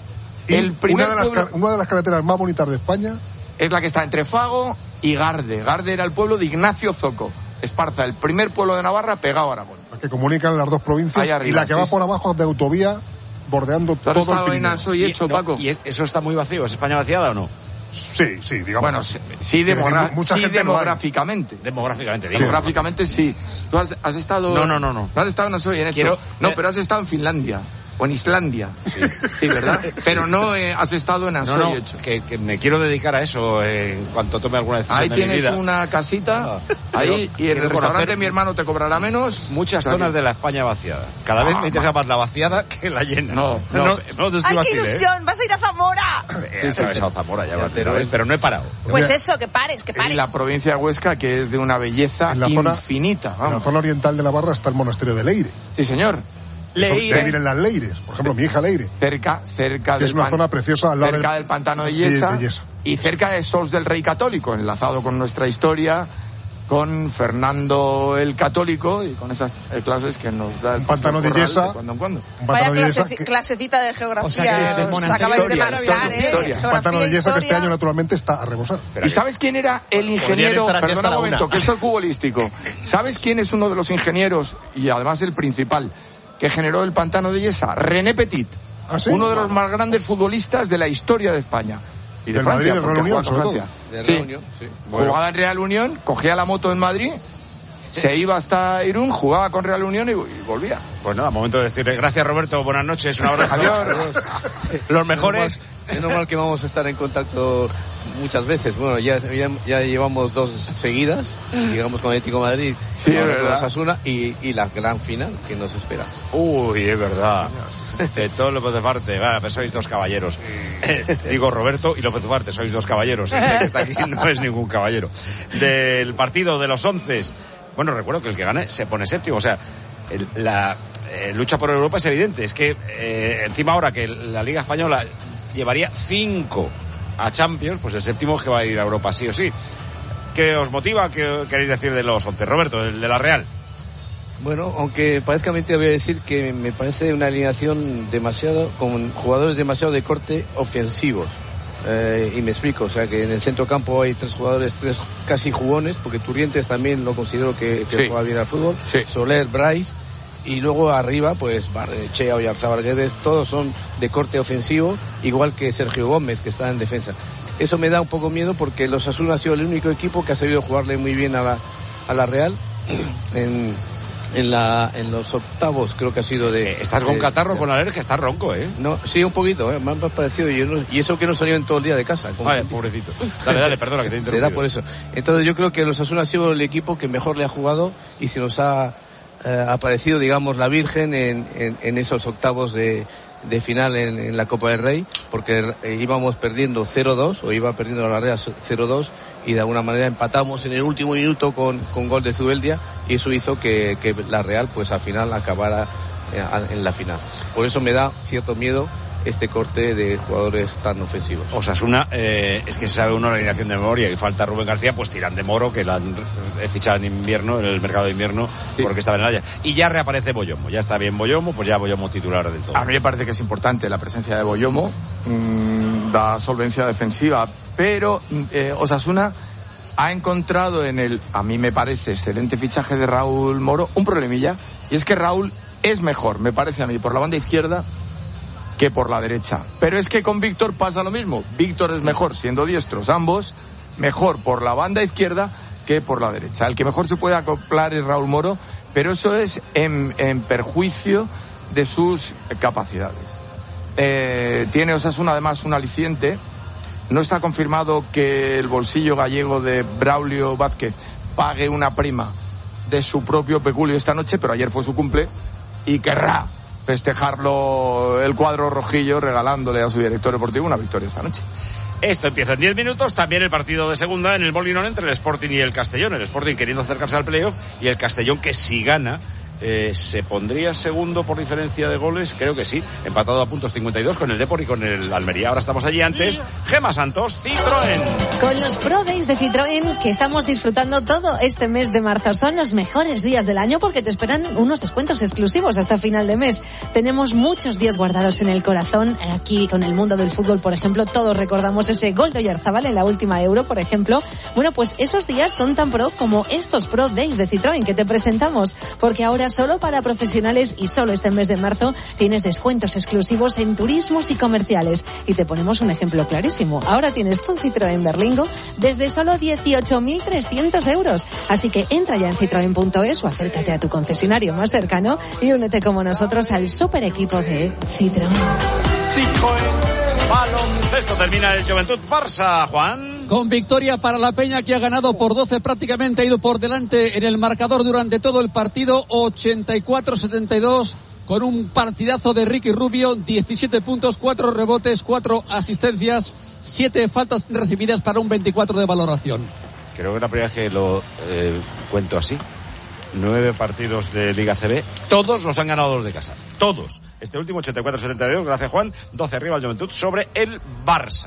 Y El primer una, de las, pueblo... una de las carreteras más bonitas de España es la que está entre Fago y Garde. Garde era el pueblo de Ignacio Zoco. Esparza, el primer pueblo de Navarra pegado a Aragón. La que comunican las dos provincias arriba, y la que sí, va sí. por abajo de autovía bordeando todo el Pirineo. En Aso y hecho, no, Paco. ¿Y eso está muy vacío? ¿Es España vaciada o no? Sí, sí, digamos. Bueno, sí, sí, demogra- mucha sí gente demográficamente. No demográficamente, digo. Demográficamente sí. ¿Tú has, has estado...? No, no, no, no. ¿No has estado en Aso y en hecho? Quiero... No, pero has estado en Finlandia. O en Islandia. Sí, sí, ¿verdad? Pero no eh, has estado en Aso no, no, y hecho. Que, que me quiero dedicar a eso eh, en cuanto tome alguna decisión Ahí de mi tienes vida. una casita, ahí, y en el restaurante mi hermano te cobrará menos. Muchas zonas de la España vaciada. Cada vez Ah, me interesa más la vaciada que la llena. No, no. no, no te estoy ¡Ay, qué vacile, ilusión! ¡Vas a ir a Zamora! ¿eh? He atravesado Zamora ya, pero, ¿eh? pero no he parado. Pues eso, que pares, que pares. En la provincia de Huesca, que es de una belleza En la zona- infinita. En la Vamos. zona oriental de Navarra está el monasterio de Leire. Sí, señor. Leire. Leire en las Leires. Por ejemplo, mi hija Leire. Cerca, cerca Que del es una pan- zona preciosa al lado cerca del- del pantano de Yesa, de- de Yesa. y cerca de Sos del Rey Católico, enlazado con nuestra historia, con Fernando el Católico y con esas eh, clases que nos da el pantano de Corral Yesa. de cuando en cuando. Un Vaya pantano de Yesa clase- que- clasecita de geografía. O sea, que es os monasterio. acabáis de Historia, marcar, historia, ¿eh? historia. Un pantano de Geografía, Yesa que este historia. año naturalmente está a rebosar. ¿Y sabes quién era el ingeniero? estar aquí Perdona hasta un la momento, una. que esto es futbolístico. ¿Sabes quién es uno de los ingenieros y además el principal que generó el pantano de Yesa? René Petit. ¿Ah, sí? Uno de los más grandes futbolistas de la historia de España. Y de Del Francia, Madrid, del porque Real Unión, jugaba con sobre Francia. De Sí. Real Unión, sí. Jugaba en Real Unión, cogía la moto en Madrid, se iba hasta Irún, jugaba con Real Unión y, y volvía. Pues nada, momento de decirle gracias, Roberto, buenas noches, un abrazo. Adiós. Los mejores. Es normal que vamos a estar en contacto muchas veces. Bueno, ya, ya, ya llevamos dos seguidas, digamos con Atlético de Madrid, Sí, es ahora con verdad. Osasuna y, y la gran final que nos espera. Uy, es verdad. De todo López de Parte, vale, pero sois dos caballeros. Eh, digo Roberto y López de Parte, sois dos caballeros. Este que está aquí no es ningún caballero. Del partido de los once, bueno, recuerdo que el que gane se pone séptimo. O sea, el- la eh, lucha por Europa es evidente. Es que eh, encima ahora que la Liga Española llevaría cinco a Champions, pues el séptimo es que va a ir a Europa sí o sí. ¿Qué os motiva? ¿Qué queréis decir de los once? Roberto, del de la Real. Bueno, aunque parezca mentira, voy a decir que me parece una alineación demasiado, con jugadores demasiado de corte ofensivos. Eh, y me explico, o sea que en el centro campo hay tres jugadores, tres casi jugones, porque Turrientes también lo considero que, que Sí. juega bien al fútbol. Sí. Soler, Bryce. y luego arriba, pues Barrechea, Oyarzabal, Guedes, todos son de corte ofensivo, igual que Sergio Gómez, que está en defensa. Eso me da un poco miedo porque los Osasuna ha sido el único equipo que ha sabido jugarle muy bien a la, a la Real en, en, la, en los octavos, creo que ha sido de... Estás con de, catarro, de, con alergia, estás ronco, ¿eh? No, sí, un poquito, ¿eh? Me ha parecido, y, no, y eso que no salió en todo el día de casa. Vale, pobrecito. Dale, dale, perdona que te he interrumpido. Será por eso. Entonces yo creo que los Osasuna ha sido el equipo que mejor le ha jugado y se nos ha eh, aparecido, digamos, la Virgen en, en, en esos octavos de... de final en, en la Copa del Rey, porque eh, íbamos perdiendo cero dos, o iba perdiendo la Real cero dos, y de alguna manera empatamos en el último minuto con, con gol de Zubeldia, y eso hizo que, que la Real pues al final acabara eh, en la final. Por eso me da cierto miedo este corte de jugadores tan ofensivos. Osasuna, eh, es que se sabe uno la alineación de memoria, que falta Rubén García, pues tiran de Moro, que la han fichado en invierno, en el mercado de invierno, sí, porque estaba en el Ajax. Y ya reaparece Boyomo, ya está bien Boyomo, pues ya Boyomo titular del todo. A mí me parece que es importante la presencia de Boyomo, mmm, da solvencia defensiva, pero eh, Osasuna ha encontrado en el, a mí me parece, excelente fichaje de Raúl Moro, un problemilla, y es que Raúl es mejor, me parece a mí, por la banda izquierda que por la derecha. Pero es que con Víctor pasa lo mismo. Víctor es mejor siendo diestros ambos, mejor por la banda izquierda que por la derecha. El que mejor se puede acoplar es Raúl Moro, pero eso es en, en perjuicio de sus capacidades. Eh, tiene Osasuna además un aliciente. No está confirmado que el bolsillo gallego de Braulio Vázquez pague una prima de su propio peculio esta noche, pero ayer fue su cumple y querrá festejarlo el cuadro rojillo regalándole a su director deportivo una victoria esta noche. Esto empieza en diez minutos, también el partido de segunda en el Molinón entre el Sporting y el Castellón. El Sporting queriendo acercarse al playoff y el Castellón que si gana eh, se pondría segundo por diferencia de goles, creo que sí, empatado a puntos cincuenta y dos con el Depor y con el Almería. Ahora estamos allí antes. Gema Santos, Citroën. Con los Pro Days de Citroën que estamos disfrutando todo este mes de marzo. Son los mejores días del año porque te esperan unos descuentos exclusivos hasta final de mes. Tenemos muchos días guardados en el corazón. Aquí con el mundo del fútbol, por ejemplo, todos recordamos ese gol de Oyarzabal en la última Euro, por ejemplo. Bueno, pues esos días son tan pro como estos Pro Days de Citroën que te presentamos, porque ahora solo para profesionales y solo este mes de marzo tienes descuentos exclusivos en turismos y comerciales. Y te ponemos un ejemplo clarísimo. Ahora tienes tu Citroën Berlingo desde solo dieciocho mil trescientos euros. Así que entra ya en citroen punto es o acércate a tu concesionario más cercano y únete como nosotros al super equipo de Citroën. Citroën baloncesto, termina el Juventud Barça, Juan. Con victoria para la Peña, que ha ganado por doce, prácticamente ha ido por delante en el marcador durante todo el partido, ochenta y cuatro setenta y dos, con un partidazo de Ricky Rubio, diecisiete puntos, cuatro rebotes, cuatro asistencias, siete faltas recibidas para un veinticuatro de valoración. Creo que es la primera vez que lo eh, cuento así. Nueve partidos de Liga C B, todos los han ganado los de casa, todos. Este último ochenta y cuatro setenta y dos, gracias Juan, doce arriba el Juventud sobre el Barça.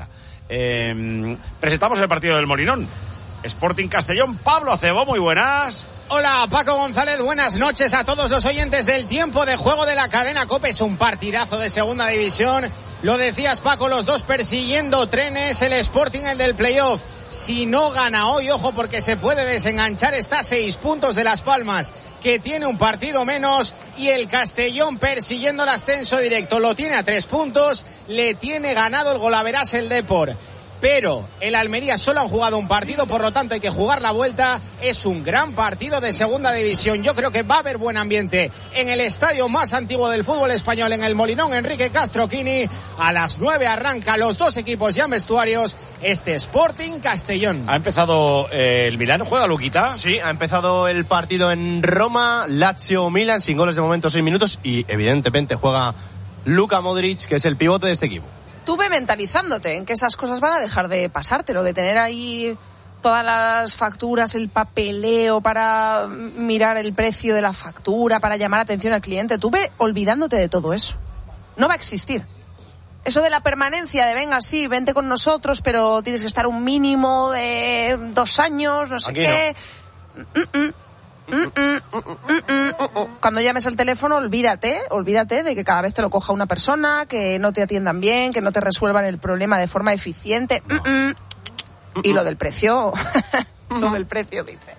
Eh, presentamos el partido del Molinón. Sporting Castellón, Pablo Acebo, muy buenas. Hola Paco González, buenas noches a todos los oyentes del tiempo de juego de la cadena COPE. Es un partidazo de segunda división. Lo decías Paco, los dos persiguiendo trenes, el Sporting el del playoff. Si no gana hoy, ojo, porque se puede desenganchar, está a seis puntos de Las Palmas, que tiene un partido menos, y el Castellón persiguiendo el ascenso directo. Lo tiene a tres puntos, le tiene ganado el golaveras el Depor. Pero el Almería solo han jugado un partido, por lo tanto hay que jugar la vuelta. Es un gran partido de segunda división. Yo creo que va a haber buen ambiente en el estadio más antiguo del fútbol español, en el Molinón Enrique Castroquini. A las nueve arranca, los dos equipos ya en vestuarios, este Sporting Castellón. Ha empezado eh, el Milán, ¿juega Luquita? Sí, ha empezado el partido en Roma, Lazio-Milan, sin goles de momento, seis minutos, y evidentemente juega Luka Modric, que es el pivote de este equipo. Tú ve mentalizándote en que esas cosas van a dejar de pasártelo, de tener ahí todas las facturas, el papeleo para mirar el precio de la factura, para llamar atención al cliente. Tú ve olvidándote de todo eso. No va a existir. Eso de la permanencia, de venga, sí, vente con nosotros, pero tienes que estar un mínimo de dos años, no sé Aquí qué. No. Mm-mm. Mm, mm, mm, mm. Cuando llames al teléfono, olvídate, olvídate de que cada vez te lo coja una persona, que no te atiendan bien, que no te resuelvan el problema de forma eficiente. No. Mm, mm. Y lo del precio, lo del precio, dice.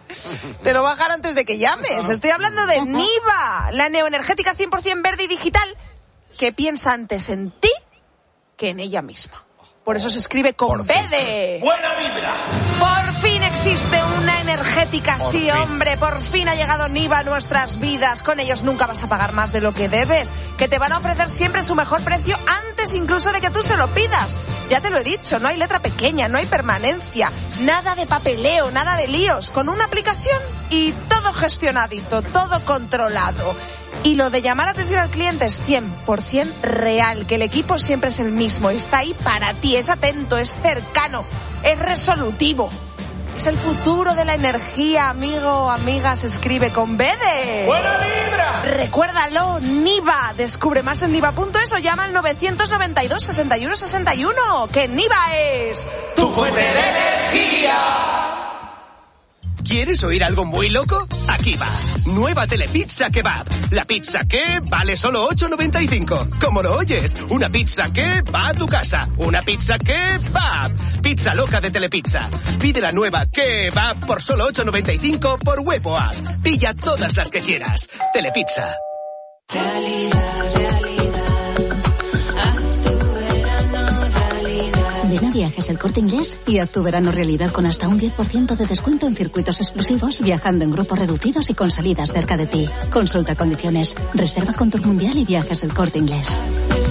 te lo bajar antes de que llames. Estoy hablando de Niva, la neoenergética cien por ciento verde y digital que piensa antes en ti que en ella misma. Por eso se escribe con B de... ¡Buena vibra! Por fin existe una energética, por sí, fin. Hombre, por fin ha llegado Niva a nuestras vidas. Con ellos nunca vas a pagar más de lo que debes, que te van a ofrecer siempre su mejor precio antes incluso de que tú se lo pidas. Ya te lo he dicho, no hay letra pequeña, no hay permanencia, nada de papeleo, nada de líos. Con una aplicación y todo gestionadito, todo controlado. Y lo de llamar atención al cliente es cien por ciento real, que el equipo siempre es el mismo, está ahí para ti, es atento, es cercano, es resolutivo. Es el futuro de la energía, amigo, amiga, se escribe con B de... ¡Buena vibra! Recuérdalo, Niva. Descubre más en niva punto es o llama al novecientos noventa y dos, sesenta y uno sesenta y uno, que Niva es... ¡tu fuente de energía! ¿Quieres oír algo muy loco? Aquí va. Nueva Telepizza Kebab. La pizza que vale solo ocho noventa y cinco. ¿Cómo lo oyes? Una pizza que va a tu casa. Una pizza Kebab. Pizza loca de Telepizza. Pide la nueva Kebab por solo ocho noventa y cinco por web o app. Pilla todas las que quieras. Telepizza. Realidad, realidad. Ven a Viajes El Corte Inglés y haz tu verano realidad con hasta un diez por ciento de descuento en circuitos exclusivos, viajando en grupos reducidos y con salidas cerca de ti. Consulta condiciones. Reserva con Tour Mundial y Viajes El Corte Inglés.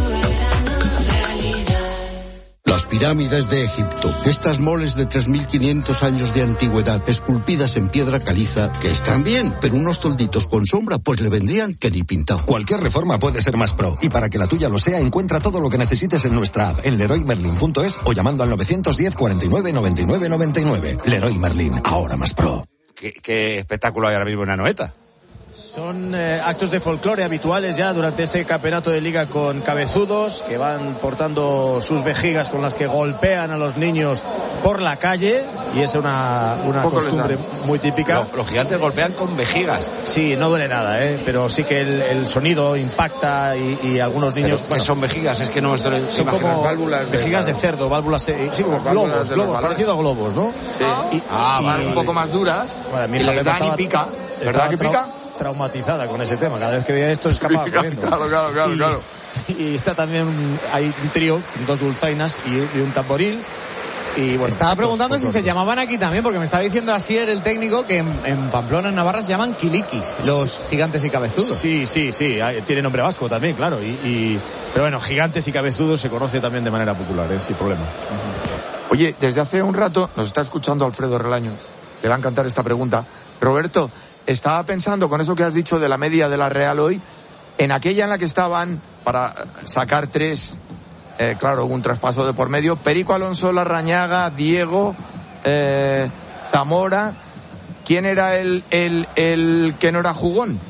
Las pirámides de Egipto, estas moles de tres mil quinientos años de antigüedad, esculpidas en piedra caliza, que están bien, pero unos tolditos con sombra pues le vendrían que ni pintado. Cualquier reforma puede ser más pro, y para que la tuya lo sea, encuentra todo lo que necesites en nuestra app, en leroy merlin punto es o llamando al novecientos diez, cuarenta y nueve, noventa y nueve, noventa y nueve. Leroy Merlin, ahora más pro. ¿Qué, qué espectáculo hay ahora mismo en Anoeta? Son eh, actos de folclore habituales ya durante este campeonato de liga con cabezudos que van portando sus vejigas con las que golpean a los niños por la calle, y es una, una costumbre muy típica. Los, los gigantes golpean con vejigas. Sí, no duele nada, ¿eh? Pero sí que el, el sonido impacta y, y algunos niños... ¿Qué bueno, son vejigas? Es que no me estoy... Son como válvulas vejigas de, de cerdo, válvulas... Sí, como globos, globos, parecido a globos, ¿no? Sí. Y, ah, y, van un poco más duras. Bueno, y les dan y pica. ¿Verdad que pica? Traumatizada con ese tema, cada vez que veía esto escapaba corriendo. Claro, claro, claro, y, claro. Y está también, hay un trío, dos dulzainas y, y un tamboril. Y bueno, estaba preguntando pues, si pues, se llamaban aquí también, porque me estaba diciendo Asier, el técnico, que en, en Pamplona, en Navarra, se llaman quilikis, los gigantes y cabezudos. Sí, sí, sí, hay, tiene nombre vasco también, claro. Y, y pero bueno, gigantes y cabezudos se conoce también de manera popular, ¿eh? Sin problema. Uh-huh. Oye, desde hace un rato nos está escuchando Alfredo Relaño. Le va a encantar esta pregunta. Roberto, estaba pensando con eso que has dicho de la media de la Real hoy, en aquella en la que estaban para sacar tres, eh, claro, hubo un traspaso de por medio, Perico Alonso, Larrañaga, Diego, eh, Zamora. ¿Quién era el, el, el que no era jugón?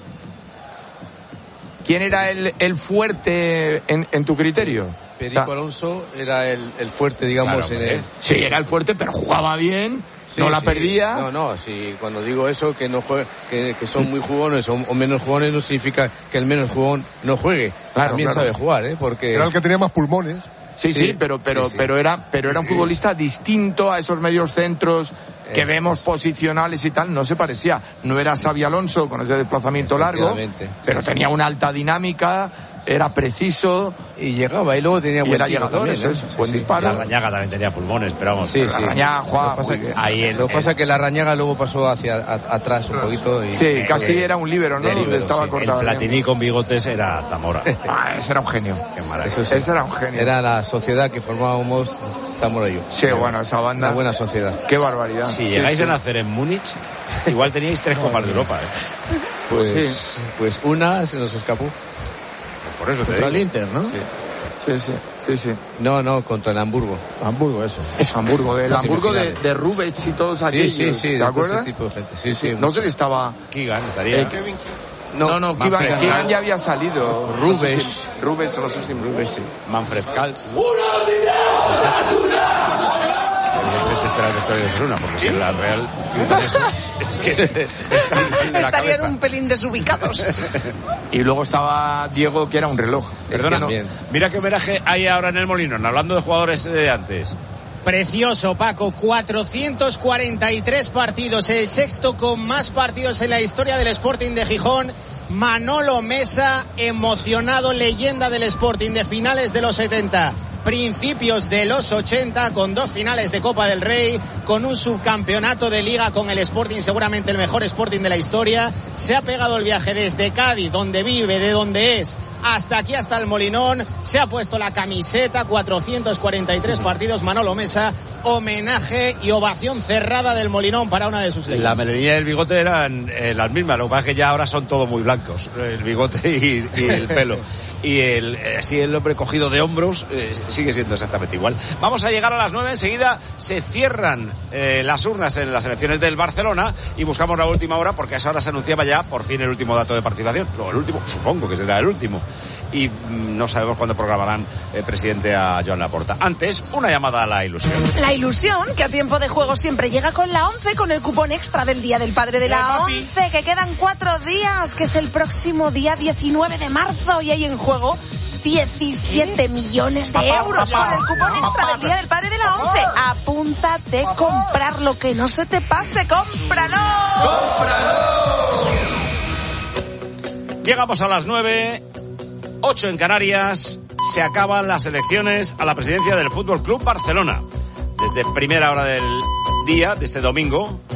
¿Quién era el, el fuerte en, en tu criterio? Perico o sea, Alonso era el, el fuerte, digamos, claro, en el... Sí, era el fuerte, pero jugaba bien. Sí, no la sí. perdía. No, no, sí, cuando digo eso, que no juegue, que, que son muy jugones o, o menos jugones, no significa que el menos jugón no juegue. Claro, También claro. sabe jugar, ¿eh? Porque... Era el que tenía más pulmones. Sí, sí, sí, pero, pero, sí, sí. pero era, pero era un futbolista distinto a esos medios centros que vemos posicionales y tal, no se parecía. No era Xavi Alonso con ese desplazamiento largo, pero tenía una alta dinámica, era preciso. Y llegaba, y luego tenía y buen era tiro llegador, también, eso ¿eh? es, buen sí, disparo. La Rañaga también tenía pulmones, pero vamos. Sí, la sí. Rañaga jugaba. Lo que pasa, ahí el, lo pasa el... que la Rañaga luego pasó hacia a, atrás un poquito. Y, sí, eh, casi eh, era un líbero, ¿no? Donde estaba sí. cortado. El Platini con bigotes era Zamora. Ah, ese era un genio. Qué maravilla. Eso sí. Ese era un genio. Era la sociedad que formábamos Zamora y yo. Sí, bueno, esa banda. Una buena sociedad. Qué barbaridad. Si sí, llegáis sí. a nacer en Múnich, igual teníais tres copas de Europa, ¿eh? Pues, sí. pues una se nos escapó. Por eso te contra digo. el Inter, ¿no? Sí. Sí, sí, sí, sí. No, no, contra el Hamburgo. Hamburgo, eso. Es Hamburgo, del Hamburgo de, de Rubets y todos aquellos. Sí, sí, sí. ¿Te acuerdas? Ese tipo de gente. Sí, sí. No sé si estaba... Keegan estaría. Eh, no, no, no Keegan, Keegan ya había salido. Rubens. No sé si, Rubens, no sé si Rubens, sí. Manfred Kals. ¡Uno, dos y tres! Este será el vestuario de Osasuna, porque si en la Real eso, es que estarían un pelín desubicados. Y luego estaba Diego, que era un reloj. Perdona, es que no. Mira qué homenaje hay ahora en el Molinón, hablando de jugadores de antes. Precioso, Paco. cuatrocientos cuarenta y tres partidos, el sexto con más partidos en la historia del Sporting de Gijón. Manolo Mesa, emocionado, leyenda del Sporting de finales de los setenta, principios de los ochenta, con dos finales de Copa del Rey, con un subcampeonato de Liga con el Sporting, seguramente el mejor Sporting de la historia. Se ha pegado el viaje desde Cádiz, donde vive, de donde es, hasta aquí, hasta el Molinón. Se ha puesto la camiseta, cuatrocientos cuarenta y tres partidos. Manolo Mesa, homenaje y ovación cerrada del Molinón para una de sus leyendas. La melodía y el bigote eran eh, las mismas, lo que pasa es que ya ahora son todos muy blancos, el bigote y, y el pelo. Y el, así el hombre cogido de hombros eh, sigue siendo exactamente igual. Vamos a llegar a las nueve, enseguida se cierran eh, las urnas en las elecciones del Barcelona y buscamos la última hora, porque a esa hora se anunciaba ya por fin el último dato de participación, o el último, supongo que será el último, y mm, no sabemos cuándo programarán el presidente a Joan Laporta. Antes, una llamada a la ilusión. La ilusión, que a tiempo de juego siempre llega con la once, con el cupón extra del Día del Padre de la once, que quedan cuatro días, que es el próximo día diecinueve de marzo, y hay en juego diecisiete millones de euros con el cupón extra del Día del Padre de la once. Apúntate, comprarlo, que no se te pase, cómpralo. ¡Cómpralo! Llegamos a las nueve, ocho en Canarias. Se acaban las elecciones a la presidencia del Fútbol Club Barcelona. Desde primera hora del día, de este domingo,